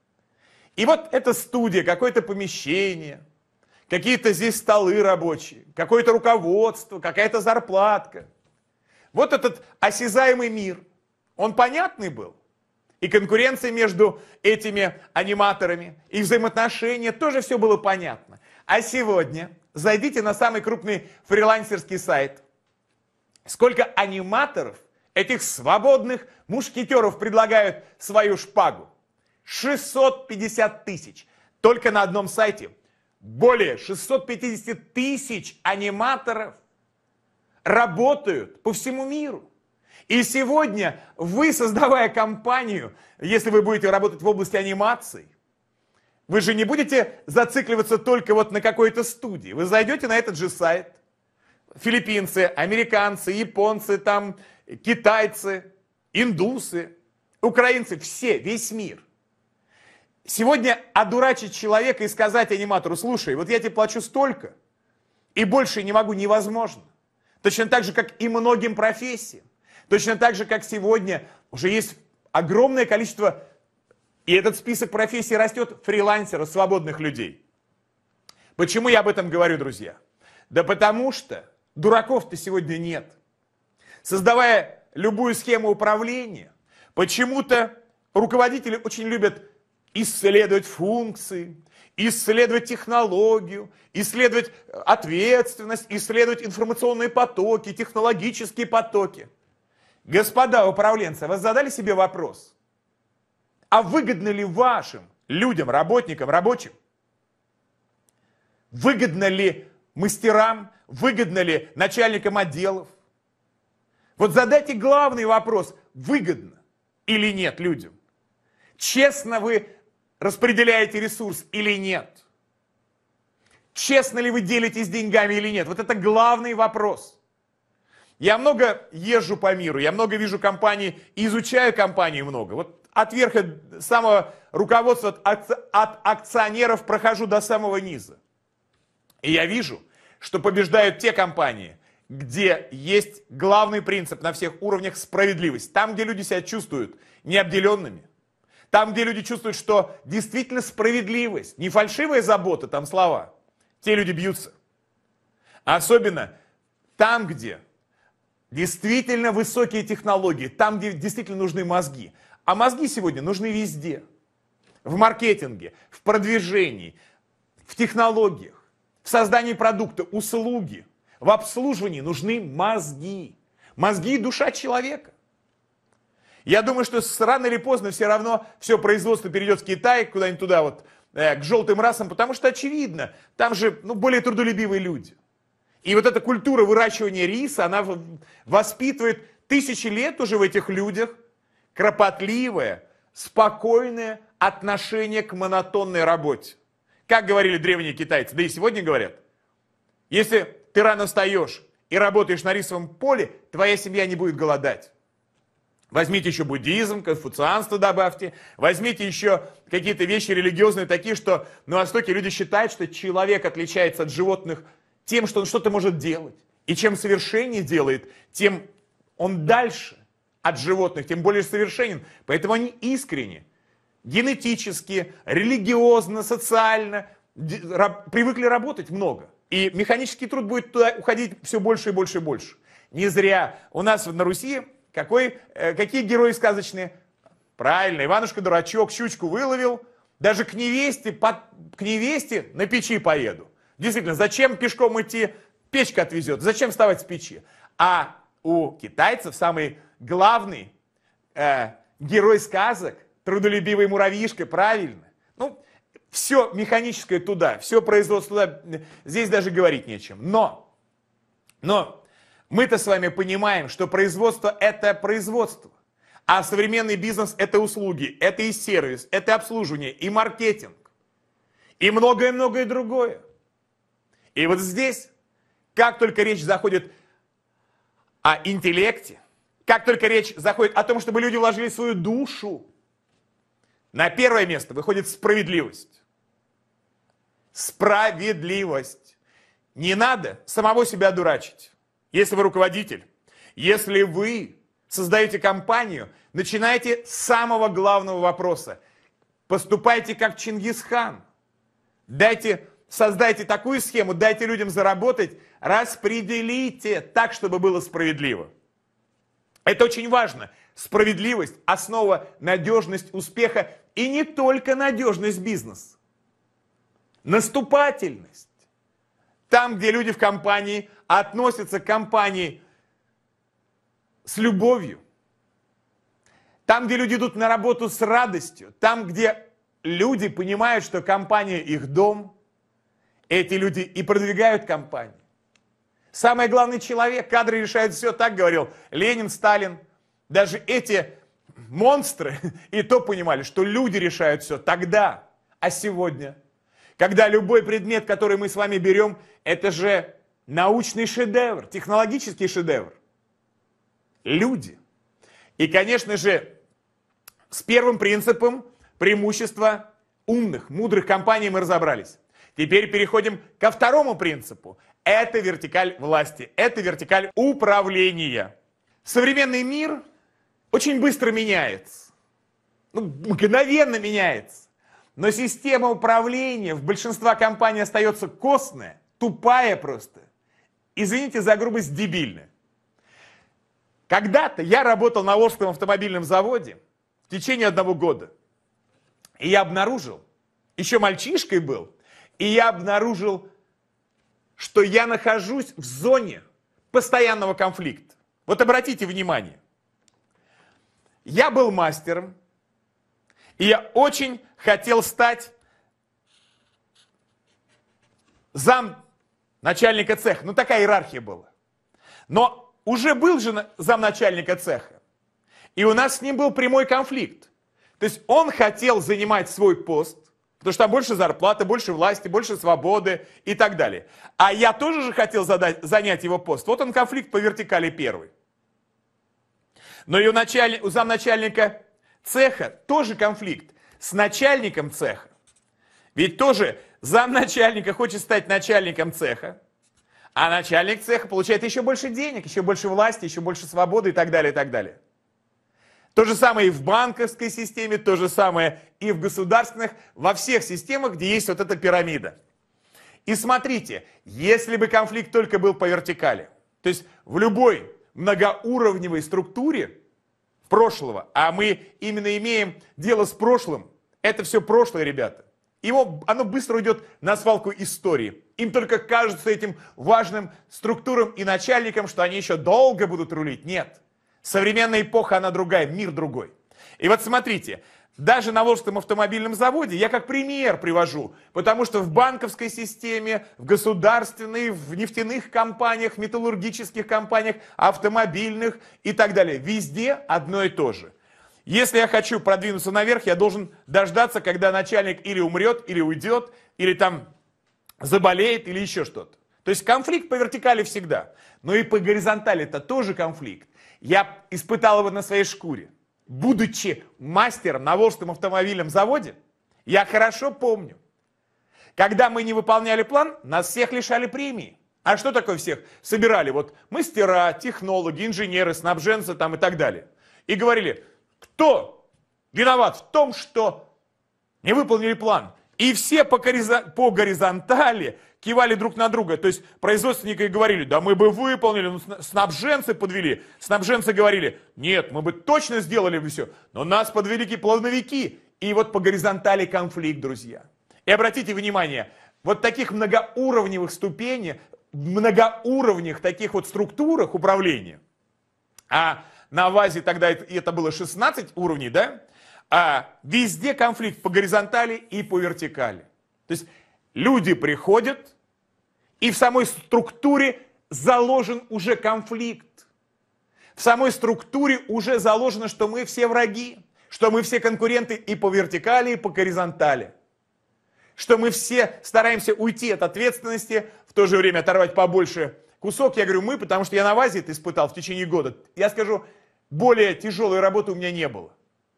и вот эта студия, какое-то помещение, какие-то здесь столы рабочие, какое-то руководство, какая-то зарплатка. Вот этот осязаемый мир, он понятный был. И конкуренция между этими аниматорами, и взаимоотношения, тоже все было понятно. А сегодня зайдите на самый крупный фрилансерский сайт. Сколько аниматоров, этих свободных мушкетеров, предлагают свою шпагу? шестьсот пятьдесят тысяч. Только на одном сайте более шестисот пятидесяти тысяч аниматоров работают по всему миру. И сегодня вы, создавая компанию, если вы будете работать в области анимации, вы же не будете зацикливаться только вот на какой-то студии. Вы зайдете на этот же сайт. Филиппинцы, американцы, японцы, там, китайцы, индусы, украинцы, все, весь мир. Сегодня одурачить человека и сказать аниматору: слушай, вот я тебе плачу столько, и больше не могу, невозможно. Точно так же, как и многим профессиям. Точно так же, как сегодня уже есть огромное количество, и этот список профессий растет, фрилансеров, свободных людей. Почему я об этом говорю, друзья? Да потому что дураков-то сегодня нет. Создавая любую схему управления, почему-то руководители очень любят исследовать функции, исследовать технологию, исследовать ответственность, исследовать информационные потоки, технологические потоки. Господа управленцы, вы задали себе вопрос, а выгодно ли вашим людям, работникам, рабочим? Выгодно ли мастерам? Выгодно ли начальникам отделов? Вот задайте главный вопрос: выгодно или нет людям? Честно вы распределяете ресурс или нет? Честно ли вы делитесь деньгами или нет? Вот это главный вопрос. Я много езжу по миру, я много вижу компаний, изучаю компании много. Вот от верха самого руководства, от, от акционеров прохожу до самого низа. И я вижу, что побеждают те компании, где есть главный принцип на всех уровнях — справедливость. Там, где люди себя чувствуют необделенными. Там, где люди чувствуют, что действительно справедливость, не фальшивая забота, там слова, те люди бьются. Особенно там, где действительно высокие технологии, там, где действительно нужны мозги. А мозги сегодня нужны везде. В маркетинге, в продвижении, в технологиях, в создании продукта, услуги, в обслуживании нужны мозги. Мозги и душа человека. Я думаю, что рано или поздно все равно все производство перейдет в Китай, куда-нибудь туда вот, э, к желтым расам, потому что очевидно, там же ну, более трудолюбивые люди. И вот эта культура выращивания риса, она воспитывает тысячи лет уже в этих людях кропотливое, спокойное отношение к монотонной работе. Как говорили древние китайцы, да и сегодня говорят, если ты рано встаешь и работаешь на рисовом поле, твоя семья не будет голодать. Возьмите еще буддизм, конфуцианство добавьте, возьмите еще какие-то вещи религиозные такие, что на Востоке люди считают, что человек отличается от животных тем, что он что-то может делать. И чем совершеннее делает, тем он дальше от животных, тем более совершенен. Поэтому они искренне, генетически, религиозно, социально привыкли работать много. И механический труд будет туда уходить все больше и больше и больше. Не зря у нас на Руси какой, э, какие герои сказочные? Правильно, Иванушка-дурачок щучку выловил, даже к невесте, под, к невесте на печи поеду. Действительно, зачем пешком идти? Печка отвезет. Зачем вставать с печи? А у китайцев самый главный э, герой сказок, трудолюбивый муравьишка, правильно. Ну, все механическое туда, все производство туда, здесь даже говорить нечем. Но, но мы-то с вами понимаем, что производство – это производство, а современный бизнес – это услуги, это и сервис, это обслуживание, и маркетинг, и многое-многое другое. И вот здесь, как только речь заходит о интеллекте, как только речь заходит о том, чтобы люди вложили свою душу, на первое место выходит справедливость. Справедливость. Не надо самого себя дурачить. Если вы руководитель, если вы создаете компанию, начинайте с самого главного вопроса. Поступайте как Чингисхан. Дайте, создайте такую схему, дайте людям заработать, распределите так, чтобы было справедливо. Это очень важно. Справедливость – основа, надежность успеха и не только надежность бизнеса. Наступательность. Там, где люди в компании относятся к компании с любовью. Там, где люди идут на работу с радостью. Там, где люди понимают, что компания их дом. Эти люди и продвигают компанию. Самый главный человек, кадры решают все, так говорил Ленин, Сталин. Даже эти монстры и то понимали, что люди решают все тогда, а сегодня. Когда любой предмет, который мы с вами берем, это же научный шедевр, технологический шедевр. Люди. И, конечно же, с первым принципом преимущества умных, мудрых компаний мы разобрались. Теперь переходим ко второму принципу. Это вертикаль власти, это вертикаль управления. Современный мир очень быстро меняется, ну, мгновенно меняется, но система управления в большинстве компаний остается костная, тупая просто, извините за грубость, дебильная. Когда-то я работал на Волжском автомобильном заводе в течение одного года, и я обнаружил, еще мальчишкой был, и я обнаружил, что я нахожусь в зоне постоянного конфликта. Вот обратите внимание. Я был мастером, и я очень хотел стать зам начальника цеха. Ну, такая иерархия была. Но уже был же замначальника цеха, и у нас с ним был прямой конфликт. То есть он хотел занимать свой пост, потому что там больше зарплаты, больше власти, больше свободы и так далее. А я тоже же хотел задать, занять его пост. Вот он конфликт по вертикали первый. Но и у, началь... у замначальника цеха тоже конфликт с начальником цеха. Ведь тоже замначальника хочет стать начальником цеха, а начальник цеха получает еще больше денег, еще больше власти, еще больше свободы и так далее, и так далее. То же самое и в банковской системе, то же самое и в государственных, во всех системах, где есть вот эта пирамида. И смотрите, если бы конфликт только был по вертикали, то есть в любой многоуровневой структуре прошлого, а мы именно имеем дело с прошлым, это все прошлое, ребята. Его, оно быстро уйдет на свалку истории. Им только кажется этим важным структурам и начальникам, что они еще долго будут рулить. Нет. Современная эпоха, она другая, мир другой. И вот смотрите, даже на Волжском автомобильном заводе я как пример привожу, потому что в банковской системе, в государственной, в нефтяных компаниях, металлургических компаниях, автомобильных и так далее, везде одно и то же. Если я хочу продвинуться наверх, я должен дождаться, когда начальник или умрет, или уйдет, или там заболеет, или еще что-то. То есть конфликт по вертикали всегда. Но и по горизонтали это тоже конфликт. Я испытал его на своей шкуре. Будучи мастером на Волжском автомобильном заводе, я хорошо помню, когда мы не выполняли план, нас всех лишали премии. А что такое всех? Собирали вот мастера, технологи, инженеры, снабженцы там и так далее. И говорили, кто виноват в том, что не выполнили план. И все по, горизон... по горизонтали кивали друг на друга. То есть производственники говорили, да мы бы выполнили, но снабженцы подвели. Снабженцы говорили, нет, мы бы точно сделали бы все, но нас подвели плановики. И вот по горизонтали конфликт, друзья. И обратите внимание, вот таких многоуровневых ступеней, многоуровневых таких вот структурах управления, а на ВАЗе тогда это, это было шестнадцать уровней, да? А везде конфликт по горизонтали и по вертикали. То есть люди приходят, и в самой структуре заложен уже конфликт. В самой структуре уже заложено, что мы все враги, что мы все конкуренты и по вертикали, и по горизонтали. Что мы все стараемся уйти от ответственности, в то же время оторвать побольше кусок. Я говорю мы, потому что я на ВАЗе это испытал в течение года. Я скажу, более тяжелой работы у меня не было.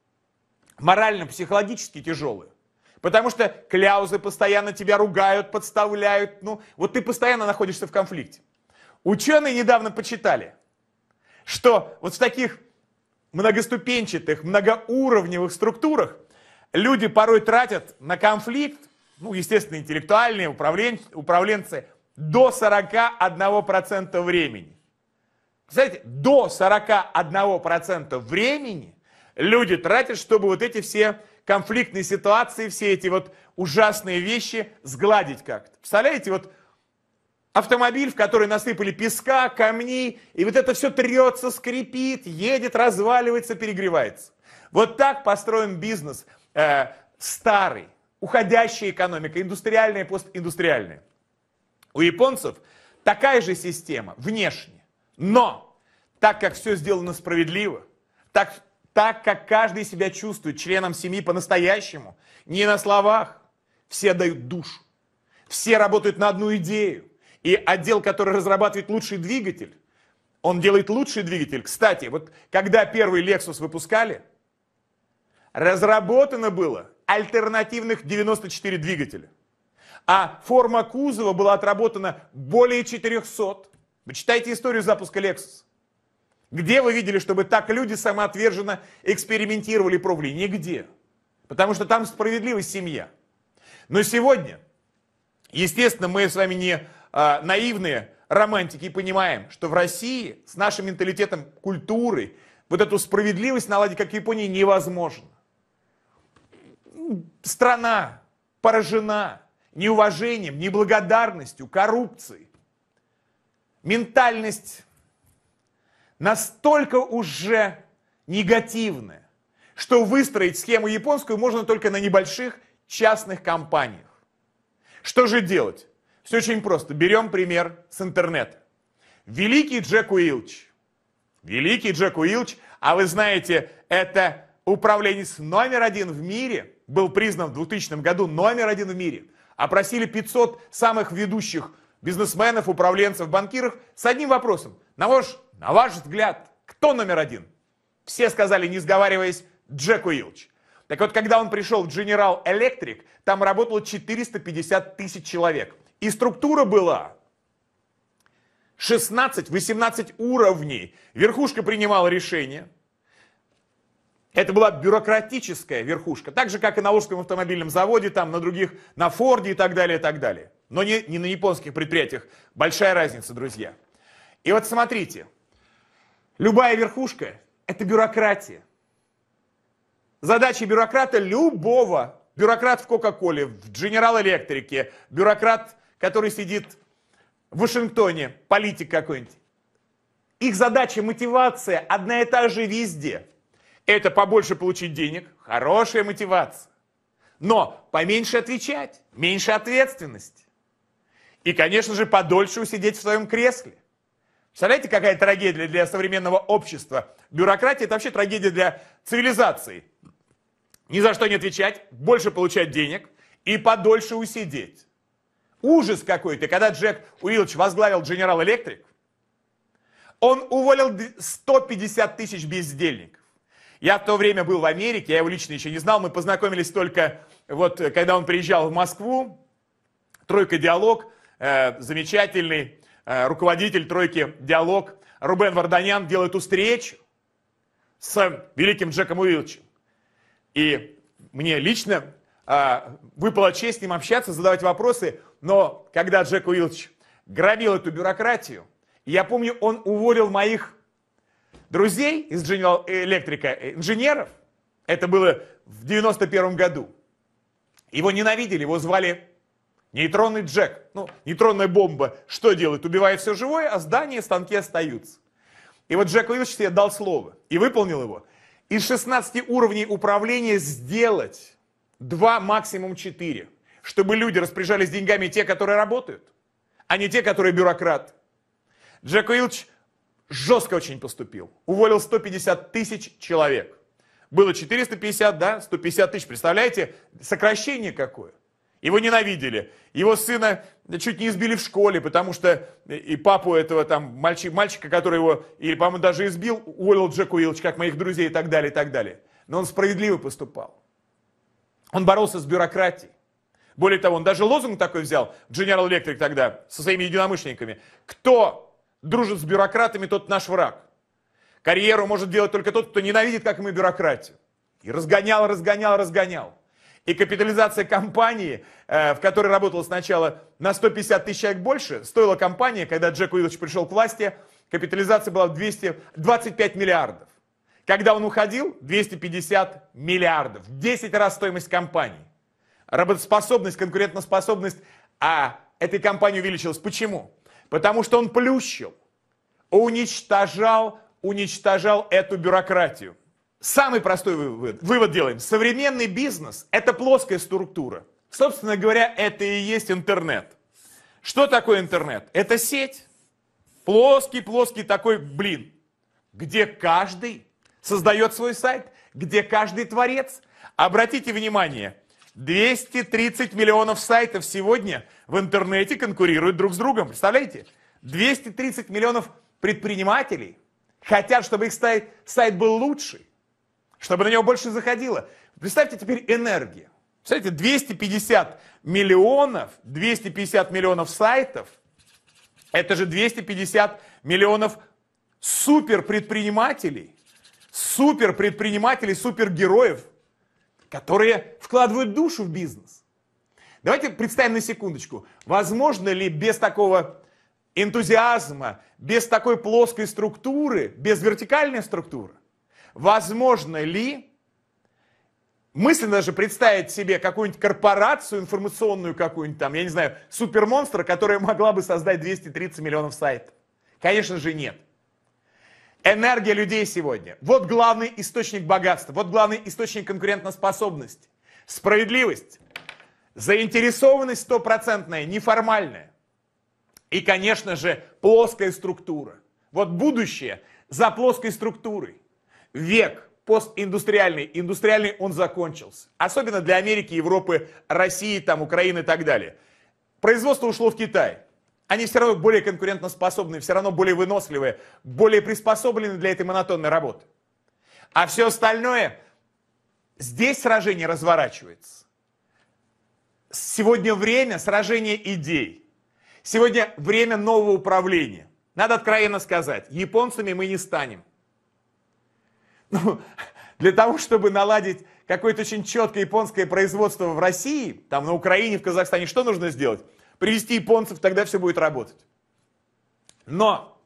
Морально-психологически тяжелые. Потому что кляузы постоянно тебя ругают, подставляют. Ну, вот ты постоянно находишься в конфликте. Ученые недавно почитали, что вот в таких многоступенчатых, многоуровневых структурах люди порой тратят на конфликт, ну, естественно, интеллектуальные управлен... управленцы, до сорока одного процента времени. Представляете, до сорока одного процента времени люди тратят, чтобы вот эти все конфликтные ситуации, все эти вот ужасные вещи сгладить как-то. Представляете, вот автомобиль, в который насыпали песка, камней, и вот это все трется, скрипит, едет, разваливается, перегревается. Вот так построен бизнес э, старый, уходящая экономика, индустриальная, постиндустриальная. У японцев такая же система, внешне. Но так как все сделано справедливо, так, так как каждый себя чувствует членом семьи по-настоящему, не на словах, все дают душу, все работают на одну идею. И отдел, который разрабатывает лучший двигатель, он делает лучший двигатель. Кстати, вот когда первый Lexus выпускали, разработано было альтернативных девяносто четыре двигателя. А форма кузова была отработана более четырехсот. Вы читайте историю запуска Lexus. Где вы видели, чтобы так люди самоотверженно экспериментировали и пробовали? Нигде. Потому что там справедливость семья. Но сегодня, естественно, мы с вами не а, наивные романтики и понимаем, что в России с нашим менталитетом, культурой, вот эту справедливость наладить, как в Японии, невозможно. Страна поражена неуважением, неблагодарностью, коррупцией. Ментальность настолько уже негативная, что выстроить схему японскую можно только на небольших частных компаниях. Что же делать? Все очень просто. Берем пример с интернета. Великий Джек Уилч. Великий Джек Уилч, а вы знаете, это управленец номер один в мире, был признан в двухтысячном году номер один в мире. Опросили пятьсот самых ведущих бизнесменов, управленцев, банкиров с одним вопросом. На ваш, на ваш взгляд, кто номер один? Все сказали, не сговариваясь, Джек Уилч. Так вот, когда он пришел в General Electric, там работало четыреста пятьдесят тысяч человек. И структура была шестнадцать-восемнадцать уровней. Верхушка принимала решения. Это была бюрократическая верхушка, так же, как и на Волжском автомобильном заводе, там, на других, на Форде и так далее, и так далее. Но не, не на японских предприятиях. Большая разница, друзья. И вот смотрите, любая верхушка – это бюрократия. Задача бюрократа любого, бюрократ в Кока-Коле, в General Electric, бюрократ, который сидит в Вашингтоне, политик какой-нибудь, Их задача, мотивация одна и та же везде. Это побольше получить денег, хорошая мотивация. Но поменьше отвечать, меньше ответственности. И, конечно же, подольше усидеть в своем кресле. Представляете, какая трагедия для современного общества? Бюрократия – это вообще трагедия для цивилизации. Ни за что не отвечать, больше получать денег и подольше усидеть. Ужас какой-то. Когда Джек Уилч возглавил General Electric, он уволил сто пятьдесят тысяч бездельников. Я в то время был в Америке, я его лично еще не знал, мы познакомились только, вот, когда он приезжал в Москву. Тройка Диалог, э, замечательный э, руководитель Тройки Диалог Рубен Варданян делает эту встречу с великим Джеком Уилчем. И мне лично э, выпала честь с ним общаться, задавать вопросы, но когда Джек Уилч громил эту бюрократию, я помню, он уволил моих друзей из General Electric, инженеров, это было в девяносто первом году. Его ненавидели, его звали нейтронный Джек. Ну, нейтронная бомба что делает? Убивает все живое, а здания, станки остаются. И вот Джек Уилч себе дал слово и выполнил его. Из шестнадцати уровней управления сделать два, максимум четыре, чтобы люди распоряжались деньгами те, которые работают, а не те, которые бюрократы. Джек Уилч жестко очень поступил. Уволил сто пятьдесят тысяч человек. Было четыреста пятьдесят, да, сто пятьдесят тысяч. Представляете, сокращение какое? Его ненавидели. Его сына чуть не избили в школе, потому что и папу этого там мальчика, мальчика, который его, или, по-моему, даже избил, уволил Джек Уилч, как моих друзей и так далее, и так далее. Но он справедливо поступал. Он боролся с бюрократией. Более того, он даже лозунг такой взял в General Electric тогда со своими единомышленниками. Кто дружит с бюрократами, тот наш враг. Карьеру может делать только тот, кто ненавидит, как и мы, бюрократию. И разгонял, разгонял, разгонял. И капитализация компании, э, в которой работало сначала на сто пятьдесят тысяч человек больше, стоила компания, когда Джек Уилч пришел к власти, капитализация была двести двадцать пять миллиардов. Когда он уходил, двести пятьдесят миллиардов. В десять раз стоимость компании. Работоспособность, конкурентоспособность а этой компании увеличилась. Почему? Потому что он плющил, уничтожал, уничтожал эту бюрократию. Самый простой вывод, вывод делаем. Современный бизнес – это плоская структура. Собственно говоря, это и есть интернет. Что такое интернет? Это сеть. Плоский-плоский такой блин, где каждый создает свой сайт, где каждый творец. Обратите внимание, двести тридцать миллионов сайтов сегодня в интернете конкурируют друг с другом. Представляете? двести тридцать миллионов предпринимателей хотят, чтобы их сайт, сайт был лучше, чтобы на него больше заходило. Представьте теперь энергия. Представляете, двести пятьдесят миллионов, двести пятьдесят миллионов сайтов, это же двести пятьдесят миллионов суперпредпринимателей, суперпредпринимателей, супергероев, которые вкладывают душу в бизнес. Давайте представим на секундочку, возможно ли без такого энтузиазма, без такой плоской структуры, без вертикальной структуры, возможно ли мысленно даже представить себе какую-нибудь корпорацию информационную, какую-нибудь там, я не знаю, супермонстра, которая могла бы создать двести тридцать миллионов сайтов? Конечно же нет. Энергия людей сегодня. Вот главный источник богатства, вот главный источник конкурентоспособности. Справедливость, заинтересованность стопроцентная, неформальная. И, конечно же, плоская структура. Вот будущее за плоской структурой. Век постиндустриальный, индустриальный он закончился. Особенно для Америки, Европы, России, там, Украины и так далее. Производство ушло в Китай. Они все равно более конкурентоспособные, все равно более выносливые, более приспособлены для этой монотонной работы. А все остальное, здесь сражение разворачивается. Сегодня время сражения идей. Сегодня время нового управления. Надо откровенно сказать, японцами мы не станем. Ну, для того, чтобы наладить какое-то очень четкое японское производство в России, там на Украине, в Казахстане, что нужно сделать? Привести японцев, тогда все будет работать. Но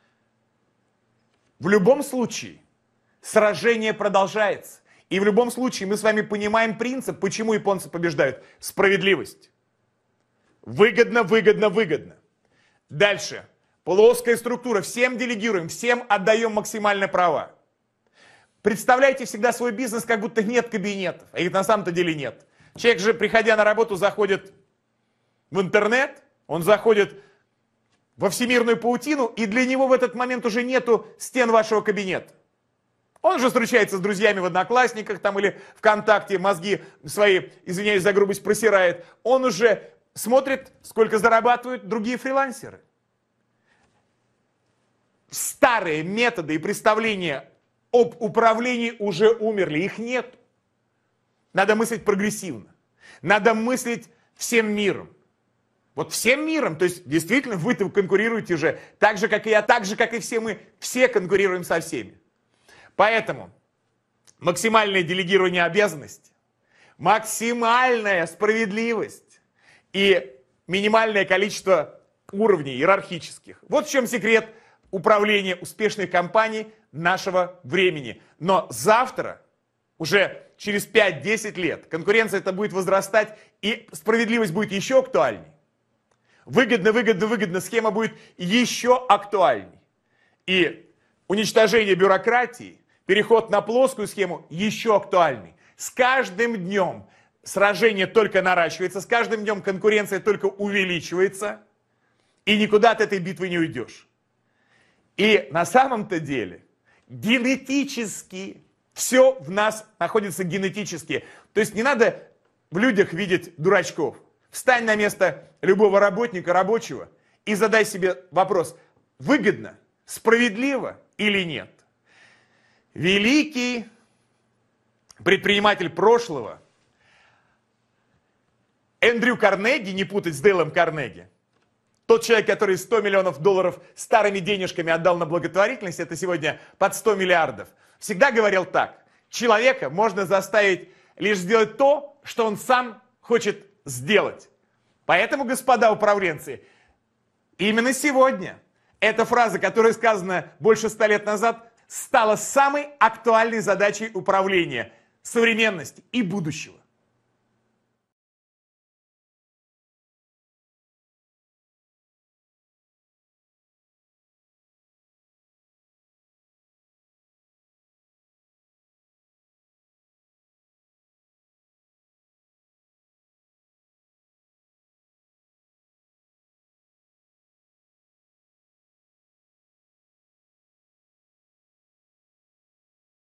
в любом случае сражение продолжается. И в любом случае мы с вами понимаем принцип, почему японцы побеждают. Справедливость. Выгодно, выгодно, выгодно. Дальше. плоская структура, всем делегируем, всем отдаем максимальные права. Представляйте всегда свой бизнес, как будто нет кабинетов, а их на самом-то деле нет. Человек же, приходя на работу, заходит в интернет, он заходит во всемирную паутину, и для него в этот момент уже нету стен вашего кабинета. Он же встречается с друзьями в Одноклассниках там, или ВКонтакте, мозги свои, извиняюсь за грубость, просирает. Он уже смотрит, сколько зарабатывают другие фрилансеры. Старые методы и представления об управлении уже умерли, их нет. Надо мыслить прогрессивно. Надо мыслить всем миром. Вот всем миром, то есть действительно вы-то конкурируете уже так же, как и я, так же, как и все мы, все конкурируем со всеми. Поэтому максимальное делегирование обязанностей, максимальная справедливость и минимальное количество уровней иерархических. Вот в чем секрет управления успешной компанией нашего времени. Но завтра, уже через пять-десять лет, конкуренция это будет возрастать, и справедливость будет еще актуальней. Выгодно, выгодно, выгодно, схема будет еще актуальней. И уничтожение бюрократии, переход на плоскую схему еще актуальней. С каждым днем сражение только наращивается, с каждым днем конкуренция только увеличивается, и никуда от этой битвы не уйдешь. И на самом-то деле генетически все в нас находится генетически. То есть не надо в людях видеть дурачков. Встань на место любого работника, рабочего и задай себе вопрос, выгодно, справедливо или нет. Великий предприниматель прошлого Эндрю Карнеги, не путать с Дейлом Карнеги, тот человек, который сто миллионов долларов старыми денежками отдал на благотворительность, это сегодня под сто миллиардов, всегда говорил так: человека можно заставить лишь сделать то, что он сам хочет сделать. Поэтому, господа управленцы, именно сегодня эта фраза, которая сказана больше ста лет назад, стала самой актуальной задачей управления современности и будущего.